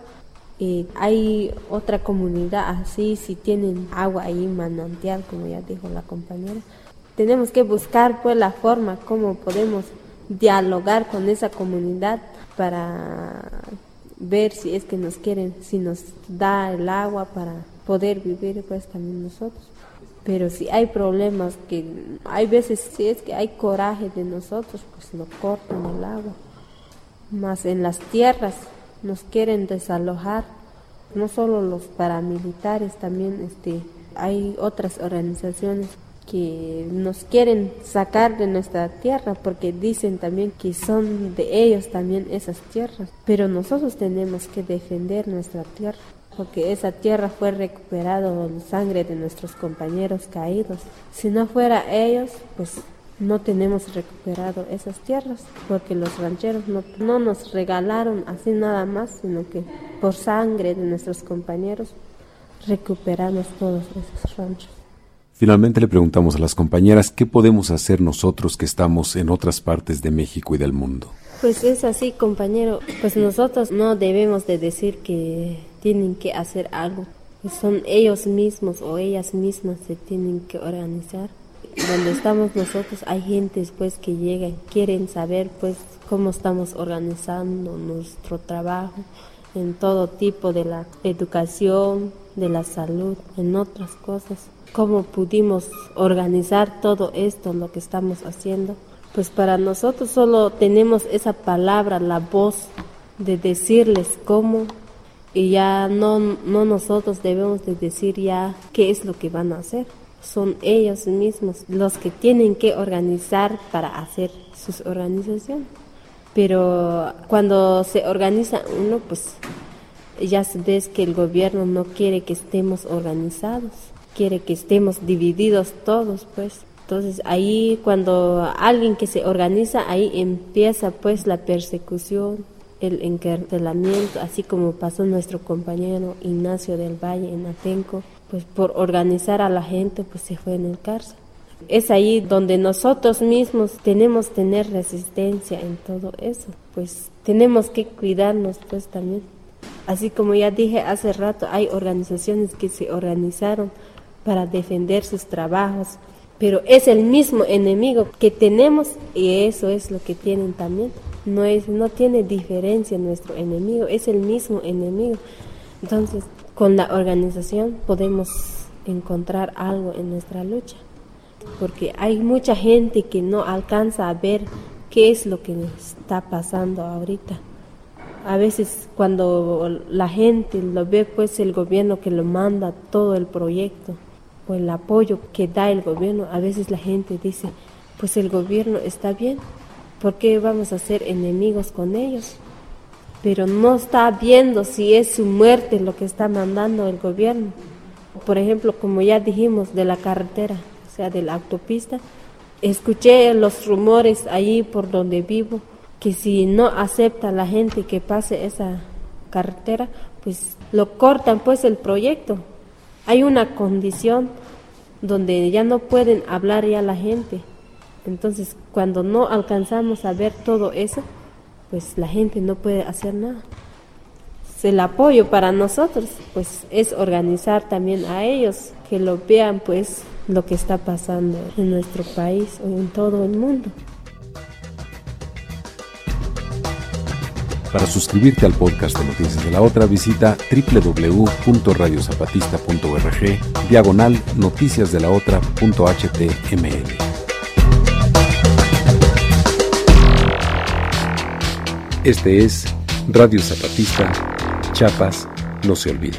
hay otra comunidad así, si tienen agua ahí, manantial, como ya dijo la compañera. Tenemos que buscar pues la forma como podemos dialogar con esa comunidad para ver si es que nos quieren, si nos da el agua para poder vivir pues también nosotros. Pero si hay problemas, que hay veces si es que hay coraje de nosotros, pues lo cortan el agua. Más en las tierras nos quieren desalojar, no solo los paramilitares, también hay otras organizaciones que nos quieren sacar de nuestra tierra porque dicen también que son de ellos también esas tierras. Pero nosotros tenemos que defender nuestra tierra, porque esa tierra fue recuperada con sangre de nuestros compañeros caídos. Si no fuera ellos, pues no tenemos recuperado esas tierras, porque los rancheros no nos regalaron así nada más, sino que por sangre de nuestros compañeros recuperamos todos esos ranchos. Finalmente le preguntamos a las compañeras qué podemos hacer nosotros que estamos en otras partes de México y del mundo. Pues es así, compañero, pues nosotros no debemos de decir que tienen que hacer algo, pues son ellos mismos o ellas mismas se tienen que organizar. Donde estamos nosotros hay gente pues que llegan, quieren saber pues cómo estamos organizando nuestro trabajo en todo tipo de la educación, de la salud, en otras cosas. Cómo pudimos organizar todo esto, lo que estamos haciendo. Pues para nosotros solo tenemos esa palabra, la voz de decirles cómo, y ya no nosotros debemos de decir ya qué es lo que van a hacer. Son ellos mismos los que tienen que organizar para hacer sus organizaciones. Pero cuando se organiza uno, pues ya ves que el gobierno no quiere que estemos organizados, quiere que estemos divididos todos, pues. Entonces ahí cuando alguien que se organiza, ahí empieza pues la persecución, el encarcelamiento, así como pasó nuestro compañero Ignacio del Valle en Atenco, pues por organizar a la gente pues se fue en el cárcel. Es ahí donde nosotros mismos tenemos que tener resistencia en todo eso, pues tenemos que cuidarnos pues también. Así como ya dije hace rato, hay organizaciones que se organizaron para defender sus trabajos, pero es el mismo enemigo que tenemos y eso es lo que tienen también. No tiene diferencia nuestro enemigo, es el mismo enemigo. Entonces, con la organización podemos encontrar algo en nuestra lucha, porque hay mucha gente que no alcanza a ver qué es lo que está pasando ahorita. A veces cuando la gente lo ve, pues el gobierno que lo manda todo el proyecto o el apoyo que da el gobierno, a veces la gente dice, pues el gobierno está bien, ¿por qué vamos a ser enemigos con ellos? Pero no está viendo si es su muerte lo que está mandando el gobierno. Por ejemplo, como ya dijimos, de la carretera, o sea, de la autopista, escuché los rumores ahí por donde vivo, que si no acepta la gente que pase esa carretera, pues lo cortan pues el proyecto. Hay una condición donde ya no pueden hablar ya la gente. Entonces, cuando no alcanzamos a ver todo eso, pues la gente no puede hacer nada. El apoyo para nosotros, pues es organizar también a ellos, que lo vean pues lo que está pasando en nuestro país o en todo el mundo. Para suscribirte al podcast de Noticias de la Otra, visita www.radiozapatista.org/noticiasdelaotra.html. Este es Radio Zapatista, Chiapas no se olvida.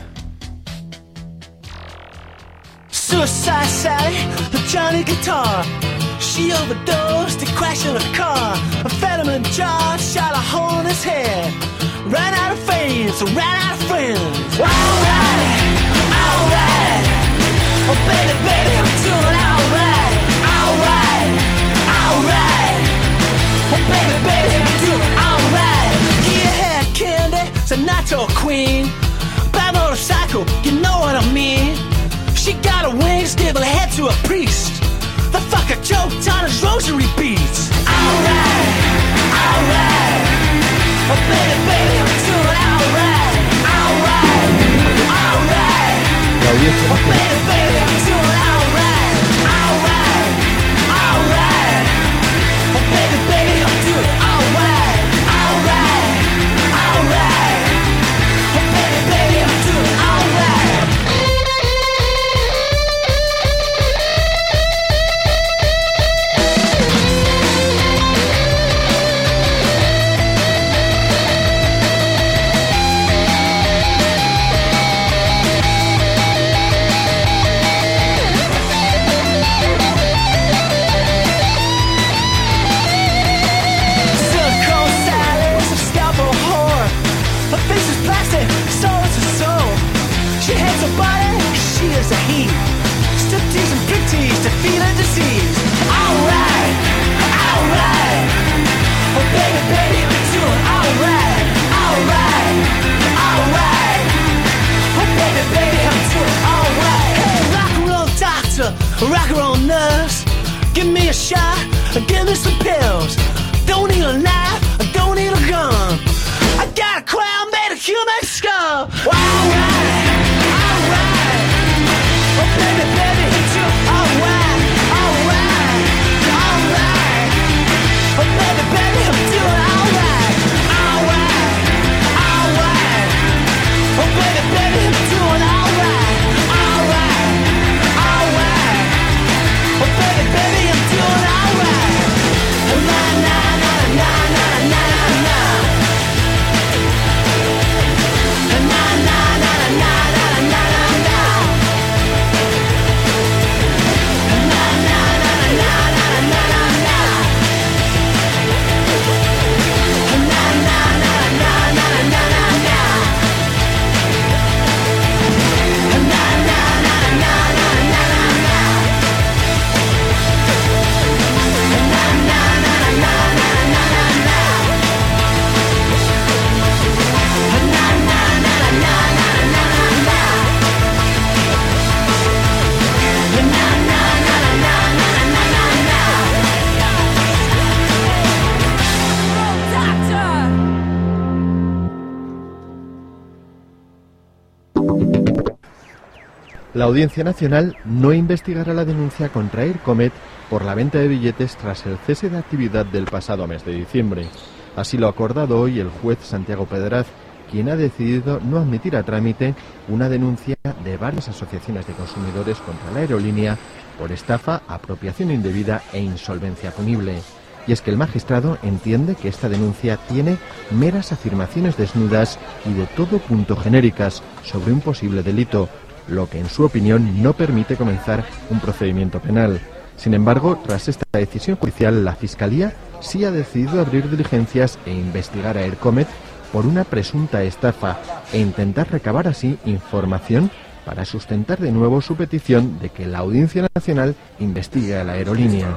Suicide Sally, the Johnny guitar. She overdosed, he crashed in a car. Amphetamine jar, shot a hole in his head. Ran out of fame, so ran out of friends. Alright, alright. Oh baby, baby, I'm doing alright. Alright, alright. Oh baby, baby, I'm doing alright. Gearhead candy, Sinatra queen. Bad motorcycle, you know what I mean. She got her wings, give her head to a priest. The fucker choked on his rosary beads. Alright, alright. Oh baby, baby, I'm doing alright. Alright, alright. Oh baby, baby, I'm doing alright. Alright, alright. Oh baby, baby, I'm doing alright. Alright, alright. Oh baby, baby, I'm doing alright. rock and roll nurse. Give me a shot, give me some pills. Don't need a knife, I don't need a gun. I got a crown made of human skull. Alright, alright. Oh baby, baby, you alright, alright, alright. Oh baby, baby, I'm doing alright, alright, alright. Oh baby, baby, I'm doing alright, alright, alright. Oh baby, baby, I'm doing alright. Na na na na na na na. Na na na na na na na na. Na na na na na na na na. Na na na na na na na na. Na na na na na na na. La Audiencia Nacional no investigará la denuncia contra Air Comet por la venta de billetes tras el cese de actividad del pasado mes de diciembre. Así lo ha acordado hoy el juez Santiago Pedraz, quien ha decidido no admitir a trámite una denuncia de varias asociaciones de consumidores contra la aerolínea por estafa, apropiación indebida e insolvencia punible. Y es que el magistrado entiende que esta denuncia tiene meras afirmaciones desnudas y de todo punto genéricas sobre un posible delito, lo que en su opinión no permite comenzar un procedimiento penal. Sin embargo, tras esta decisión judicial, la Fiscalía sí ha decidido abrir diligencias e investigar a Air Comet por una presunta estafa e intentar recabar así información para sustentar de nuevo su petición de que la Audiencia Nacional investigue a la aerolínea.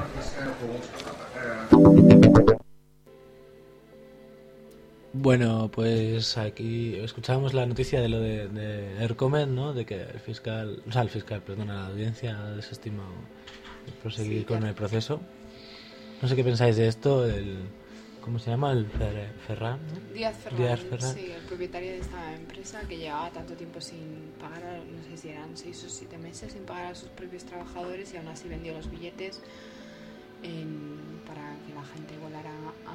Bueno, pues aquí escuchábamos la noticia de lo de Air Comet, ¿no? De que la audiencia ha desestimado proseguir con el proceso. No sé qué pensáis de esto, ¿cómo se llama? El Ferran, ¿no? Díaz Ferran, sí, el propietario de esta empresa que llevaba tanto tiempo sin pagar, no sé si eran 6 o 7 meses sin pagar a sus propios trabajadores, y aún así vendió los billetes para que la gente volara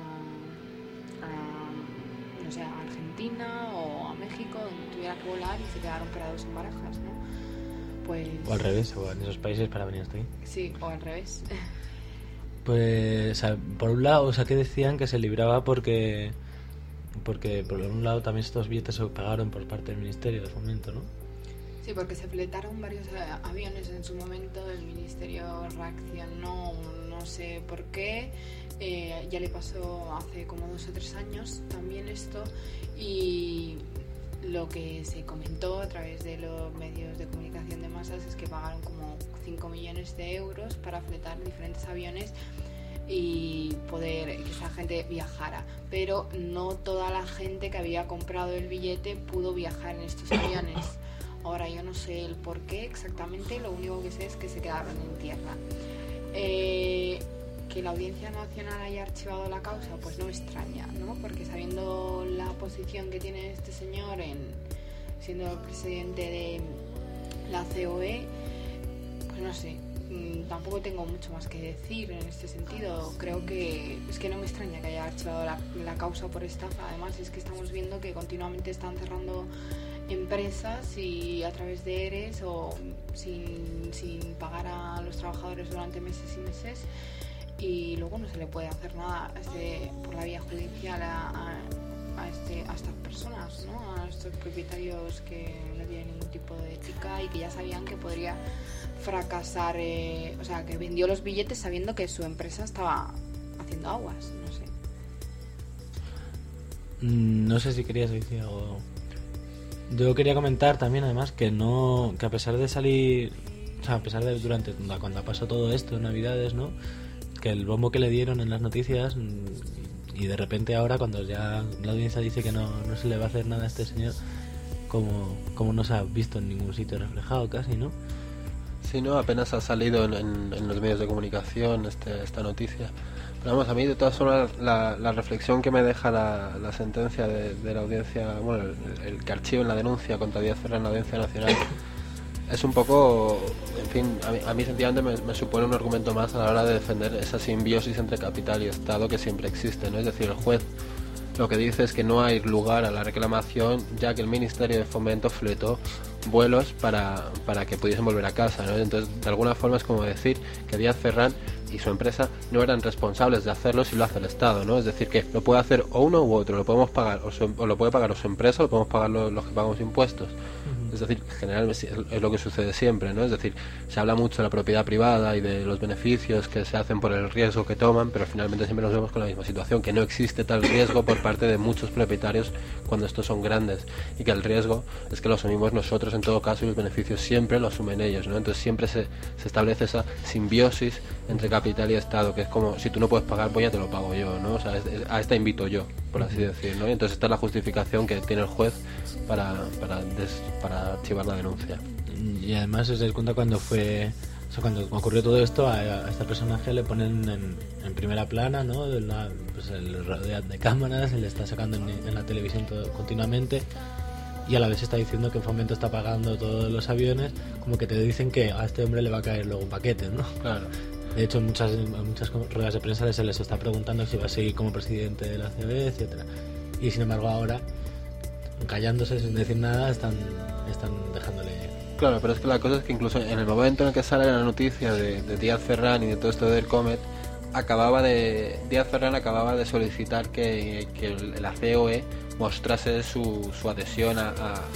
no sé, a Argentina o a México, donde tuviera que volar, y se quedaron parados en Barajas, ¿no? Pues... O al revés, o en esos países para venir hasta aquí. Sí, o al revés. Pues, o sea, por un lado, que decían que se libraba porque por un lado también estos billetes se pagaron por parte del Ministerio de Fomento, ¿no? Sí, porque se fletaron varios aviones en su momento, el Ministerio reaccionó, no sé por qué, ya le pasó hace como 2 o 3 años también esto, y lo que se comentó a través de los medios de comunicación de masas es que pagaron como 5 millones de euros para fletar diferentes aviones y poder que esa gente viajara, pero no toda la gente que había comprado el billete pudo viajar en estos aviones. Ahora yo no sé el por qué exactamente, lo único que sé es que se quedaron en tierra. Que la Audiencia Nacional haya archivado la causa, pues no me extraña, ¿no? Porque sabiendo la posición que tiene este señor siendo el presidente de la COE, pues no sé, tampoco tengo mucho más que decir en este sentido. Creo que es que no me extraña que haya archivado la causa por estafa. Además es que estamos viendo que continuamente están cerrando empresas y a través de ERES o sin pagar a los trabajadores durante meses y meses, y luego no se le puede hacer nada por la vía judicial a estas personas, ¿no? A estos propietarios que no tienen ningún tipo de ética y que ya sabían que podría fracasar, o sea, que vendió los billetes sabiendo que su empresa estaba haciendo aguas, no sé. No sé si querías decir algo. Yo quería comentar también, además, que a pesar de salir, o sea, a pesar de cuando pasó todo esto en Navidades, ¿no? Que el bombo que le dieron en las noticias, y de repente ahora cuando ya la audiencia dice que no se le va a hacer nada a este señor, como no se ha visto en ningún sitio reflejado casi, ¿no? Sí, no, apenas ha salido en los medios de comunicación esta noticia. Pero vamos, a mí de todas formas la reflexión que me deja la sentencia de la audiencia, bueno, el que archiven la denuncia contra Díaz Ferrán en la Audiencia Nacional, es un poco, en fin, a mí sencillamente me supone un argumento más a la hora de defender esa simbiosis entre capital y Estado que siempre existe, ¿no? Es decir, el juez lo que dice es que no hay lugar a la reclamación, ya que el Ministerio de Fomento fletó vuelos para que pudiesen volver a casa, ¿no? Entonces, de alguna forma es como decir que Díaz Ferrán y su empresa no eran responsables de hacerlo si lo hace el Estado, ¿no? Es decir, que lo puede hacer o uno u otro, lo podemos pagar o lo puede pagar o su empresa, o lo podemos pagar los que pagamos impuestos. Es decir, en general es lo que sucede siempre, ¿no? Es decir, se habla mucho de la propiedad privada y de los beneficios que se hacen por el riesgo que toman, pero finalmente siempre nos vemos con la misma situación, que no existe tal riesgo por parte de muchos propietarios cuando estos son grandes, y que el riesgo es que lo asumimos nosotros en todo caso y los beneficios siempre lo asumen ellos, ¿no? Entonces siempre se establece esa simbiosis entre capital y Estado, que es como, si tú no puedes pagar, pues ya te lo pago yo, ¿no? O sea, a esta invito yo, por así decir, ¿no? Y entonces esta es la justificación que tiene el juez para archivar la denuncia. Y además se da cuenta cuando cuando ocurrió todo esto, a este personaje le ponen en primera plana, ¿no? Pues el rodeo de cámaras, se le está sacando en la televisión continuamente, y a la vez está diciendo que Fomento está pagando todos los aviones, como que te dicen que a este hombre le va a caer luego un paquete, ¿no? Claro. De hecho, en muchas ruedas de prensa se les está preguntando si va a seguir como presidente de la CB, etcétera. Y sin embargo ahora, callándose sin decir nada, están dejándole. Claro, pero es que la cosa es que incluso en el momento en el que sale la noticia de Díaz Ferrán y de todo esto del Comet, Díaz Ferrán acababa de solicitar que la COE mostrase su adhesión a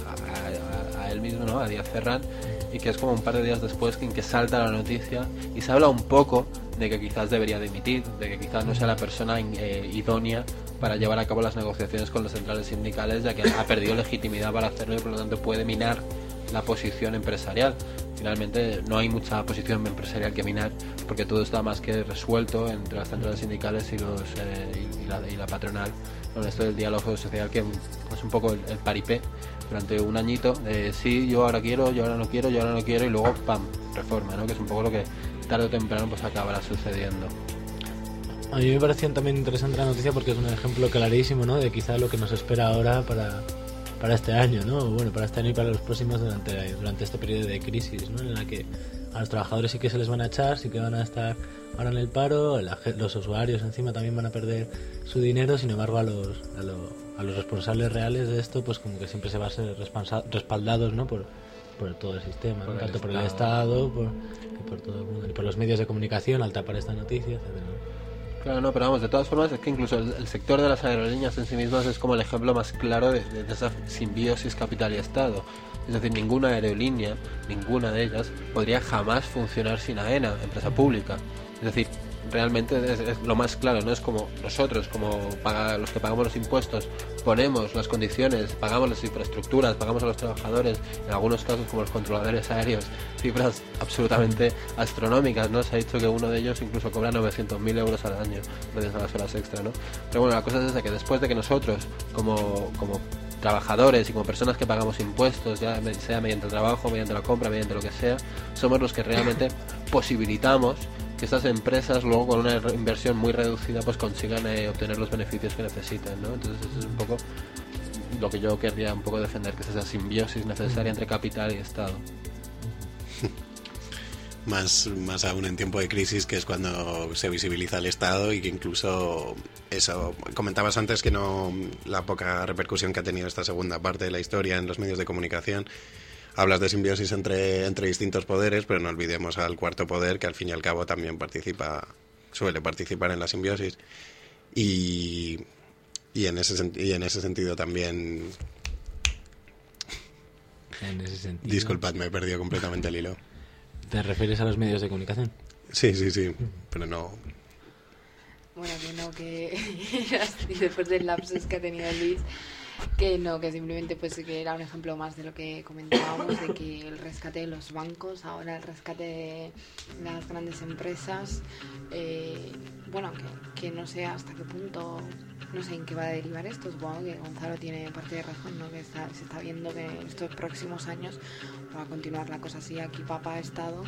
él mismo, ¿no? A Díaz Ferrán, y que es como un par de días después en que salta la noticia y se habla un poco de que quizás debería dimitir, de que quizás no sea la persona idónea para llevar a cabo las negociaciones con las centrales sindicales, ya que ha perdido legitimidad para hacerlo y por lo tanto puede minar la posición empresarial. Finalmente no hay mucha posición empresarial que minar, porque todo está más que resuelto entre las centrales sindicales y la patronal, con esto del diálogo social, que es un poco el paripé durante un añito de sí, yo ahora quiero, yo ahora no quiero, yo ahora no quiero, y luego ¡pam!, reforma, ¿no? Que es un poco lo que tarde o temprano pues acabará sucediendo. A mí me parecía también interesante la noticia porque es un ejemplo clarísimo, ¿no? De quizá lo que nos espera ahora para este año, ¿no? Bueno, para este año y para los próximos durante este periodo de crisis, ¿no? En la que a los trabajadores sí que se les van a echar, sí que van a estar ahora en el paro, los usuarios encima también van a perder su dinero, sin embargo a los responsables reales de esto, pues como que siempre se va a ser respaldados, ¿no? Por todo el sistema, ¿no? Tanto por el Estado, por todo el mundo, y por los medios de comunicación al tapar esta noticia, etcétera. Claro, no, pero vamos, de todas formas es que incluso el sector de las aerolíneas en sí mismas es como el ejemplo más claro de esa simbiosis capital y Estado. Es decir, ninguna aerolínea, ninguna de ellas, podría jamás funcionar sin AENA, empresa pública. Es decir, realmente es lo más claro, ¿no? Es como nosotros, como los que pagamos los impuestos, ponemos las condiciones, pagamos las infraestructuras, pagamos a los trabajadores, en algunos casos como los controladores aéreos, cifras absolutamente astronómicas, ¿no? Se ha dicho que uno de ellos incluso cobra 900.000 euros al año gracias a las horas extra, ¿no? Pero bueno, la cosa es esa, que después de que nosotros, como trabajadores y como personas que pagamos impuestos, ya sea mediante el trabajo, mediante la compra, mediante lo que sea, somos los que realmente posibilitamos que estas empresas luego con una inversión muy reducida pues consigan obtener los beneficios que necesitan, ¿no? Entonces eso es un poco lo que yo querría un poco defender, que es esa simbiosis necesaria entre capital y Estado. Más aún en tiempo de crisis, que es cuando se visibiliza el Estado, y que incluso eso, comentabas antes que no, la poca repercusión que ha tenido esta segunda parte de la historia en los medios de comunicación. Hablas de simbiosis entre distintos poderes, pero no olvidemos al cuarto poder, que al fin y al cabo también suele participar en la simbiosis, y en ese sentido también. En ese sentido. Disculpad, me he perdido completamente el hilo. ¿Te refieres a los medios de comunicación? Sí, pero no. Bueno, que después del lapsus que ha tenido Luis, que simplemente pues que era un ejemplo más de lo que comentábamos, de que el rescate de los bancos, ahora el rescate de las grandes empresas, bueno, que no sé hasta qué punto, no sé en qué va a derivar esto. Supongo que Gonzalo tiene parte de razón, ¿no? Que se está viendo que en estos próximos años va a continuar la cosa así. Aquí Papá Estado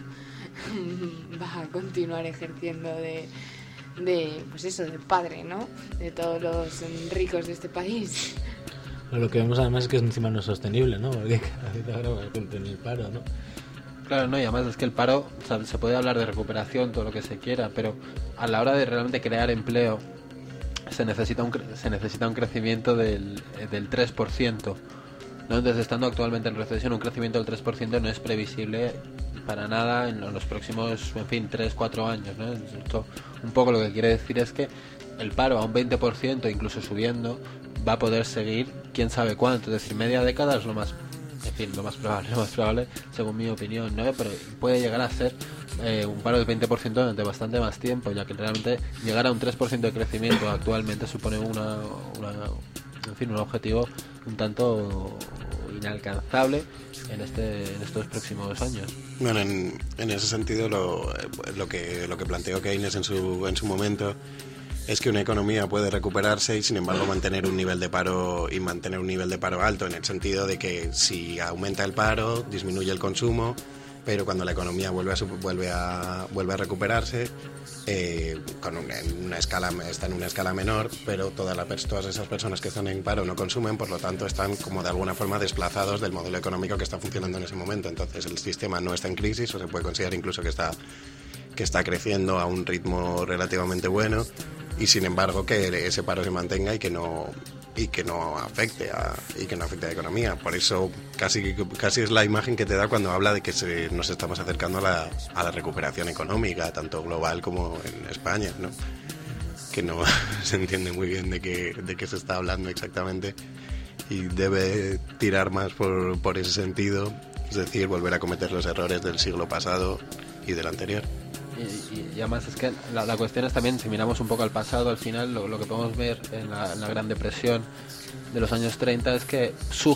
va a continuar ejerciendo de pues eso, de padre, ¿no? De todos los ricos de este país. Lo que vemos además es que encima no es sostenible, ¿no? Porque cada vez habrá más gente en el paro, ¿no? Claro, no, y además es que el paro, o sea, se puede hablar de recuperación, todo lo que se quiera, pero a la hora de realmente crear empleo se necesita un crecimiento del 3%, ¿no? Entonces, estando actualmente en recesión, un crecimiento del 3% no es previsible para nada en los próximos, en fin, 3-4 años, ¿no? Esto, un poco lo que quiere decir es que el paro a un 20%, incluso subiendo, va a poder seguir quién sabe cuánto, es decir, media década es lo más probable, según mi opinión, ¿no? Pero puede llegar a ser un paro del 20% durante bastante más tiempo, ya que realmente llegar a un 3% de crecimiento actualmente supone un objetivo un tanto inalcanzable en estos próximos años. Bueno, en ese sentido lo que planteó Keynes en su momento es que una economía puede recuperarse y sin embargo mantener un nivel de paro alto, en el sentido de que si aumenta el paro disminuye el consumo, pero cuando la economía vuelve a recuperarse está en una escala menor, pero todas esas personas que están en paro no consumen, por lo tanto están como de alguna forma desplazados del modelo económico que está funcionando en ese momento. Entonces el sistema no está en crisis, o se puede considerar incluso que está creciendo a un ritmo relativamente bueno, y sin embargo que ese paro se mantenga y que no afecte a la economía. Por eso casi es la imagen que te da cuando habla de que nos estamos acercando a la recuperación económica, tanto global como en España, ¿no? Que no se entiende muy bien de qué se está hablando exactamente, y debe tirar más por ese sentido, es decir, volver a cometer los errores del siglo pasado y del anterior. Y además es que la cuestión es también, si miramos un poco al pasado, al final lo que podemos ver en la Gran Depresión de los años 30 es que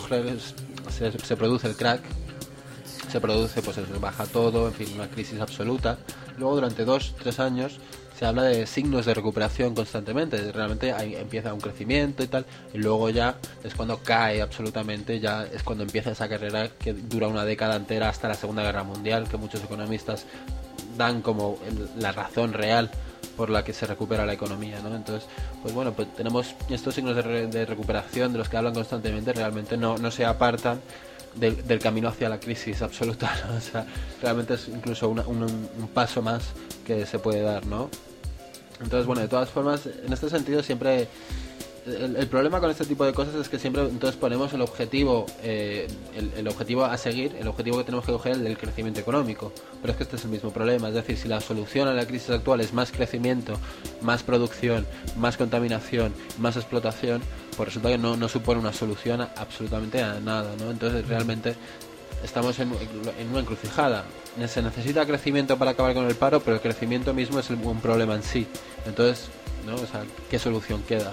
se produce el crack, se produce, pues eso, baja todo, en fin, una crisis absoluta. Luego durante 2-3 años se habla de signos de recuperación constantemente, realmente empieza un crecimiento y tal, y luego ya es cuando cae absolutamente, ya es cuando empieza esa carrera que dura una década entera hasta la Segunda Guerra Mundial, que muchos economistas dan como la razón real por la que se recupera la economía, ¿no? Entonces, pues bueno, pues tenemos estos signos de recuperación de los que hablan constantemente, realmente no se apartan del camino hacia la crisis absoluta, ¿no? O sea, realmente es incluso un paso más que se puede dar, ¿no? Entonces, bueno, de todas formas, en este sentido siempre el problema con este tipo de cosas es que siempre entonces ponemos el objetivo el objetivo a seguir, el objetivo que tenemos que coger, el del crecimiento económico, pero es que este es el mismo problema. Es decir, si la solución a la crisis actual es más crecimiento, más producción, más contaminación, más explotación, pues resulta que no supone una solución absolutamente a nada, ¿no? Entonces realmente estamos en una encrucijada. Se necesita crecimiento para acabar con el paro, pero el crecimiento mismo es un problema en sí. Entonces, ¿no? O sea, ¿qué solución queda?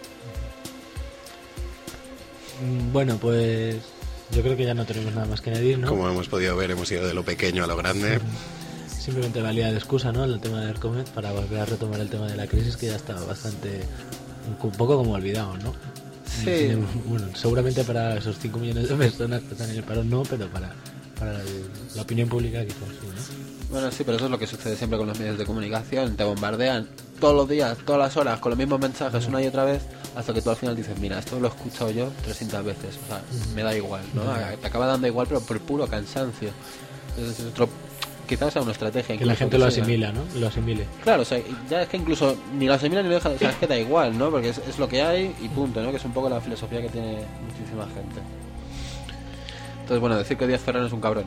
Bueno, pues yo creo que ya no tenemos nada más que añadir, ¿no? Como hemos podido ver, hemos ido de lo pequeño a lo grande. Simplemente valía de excusa, ¿no?, el tema del Comet, para volver a retomar el tema de la crisis, que ya estaba bastante, un poco como olvidado, ¿no? Sí. Bueno, seguramente para esos 5 millones de personas que están en el paro no, pero para la opinión pública quizás sí, ¿no? Bueno, sí, pero eso es lo que sucede siempre con los medios de comunicación. Te bombardean todos los días, todas las horas, con los mismos mensajes una y otra vez, hasta que tú al final dices, mira, esto lo he escuchado yo 300 veces, o sea, me da igual, ¿no? Te acaba dando igual, pero por puro cansancio. Entonces, quizás sea una estrategia. Que la gente lo asimila, ¿no? Lo asimile. Claro, o sea, ya es que incluso ni lo asimila ni lo deja, o sea, es que da igual, ¿no? Porque es lo que hay y punto, ¿no? Que es un poco la filosofía que tiene muchísima gente. Entonces, bueno, decir que Díaz Ferrer es un cabrón.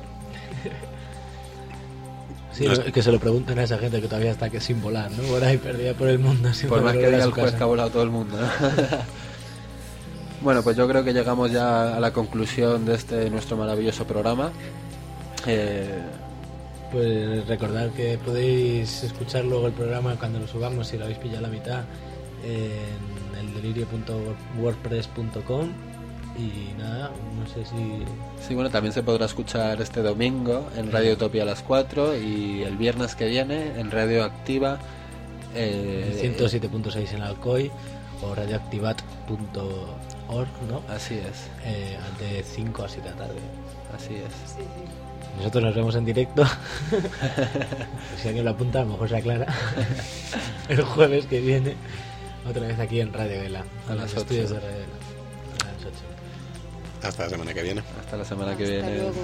Sí, que se lo pregunten a esa gente que todavía está sin volar, ¿no? Por ahí perdida por el mundo. Por más que diga el juez que ha volado todo el mundo, ¿no? Bueno, pues yo creo que llegamos ya a la conclusión de este nuestro maravilloso programa. Pues recordad que podéis escuchar luego el programa cuando lo subamos, si lo habéis pillado a la mitad, en eldelirio.wordpress.com. Y nada, no sé si... Sí, bueno, también se podrá escuchar este domingo en Radio Utopía a las 4 y el viernes que viene en Radio Activa El 107.6 en Alcoy o radioactivat.org, ¿no? Así es. De 5 a 7 de la tarde. Así es. Sí, sí. Nosotros nos vemos en directo. Si alguien lo apunta, a lo mejor se aclara. El jueves que viene, otra vez aquí en Radio Vela, A en las los estudios 8. de Radio Vela. A las 8. Hasta la semana que viene. Hasta la semana que Hasta viene. luego.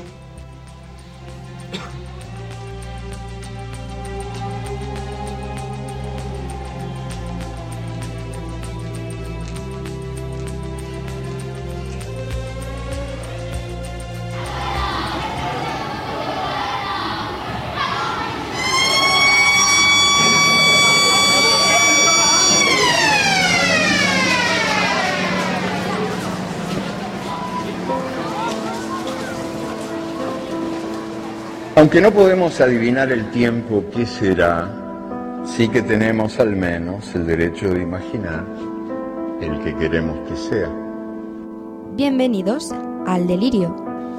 Aunque no podemos adivinar el tiempo que será, sí que tenemos al menos el derecho de imaginar el que queremos que sea. Bienvenidos al Delirio.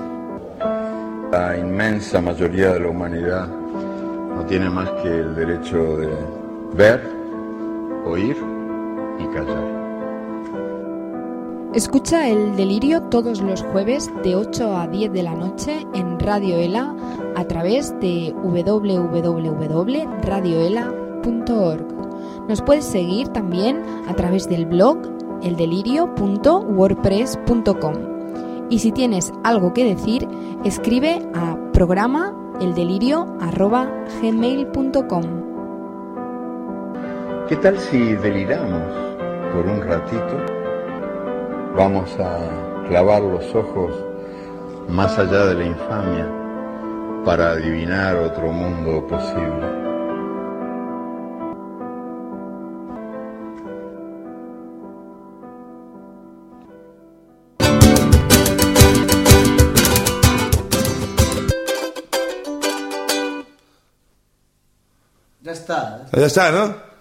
La inmensa mayoría de la humanidad no tiene más que el derecho de ver, oír y callar. Escucha El Delirio todos los jueves de 8 a 10 de la noche en Radio Ela a través de www.radioela.org. Nos puedes seguir también a través del blog eldelirio.wordpress.com. Y si tienes algo que decir, escribe a programa eldelirio@gmail.com. ¿Qué tal si deliramos por un ratito? Vamos a clavar los ojos más allá de la infamia para adivinar otro mundo posible. Ya está. Ya está, ¿no?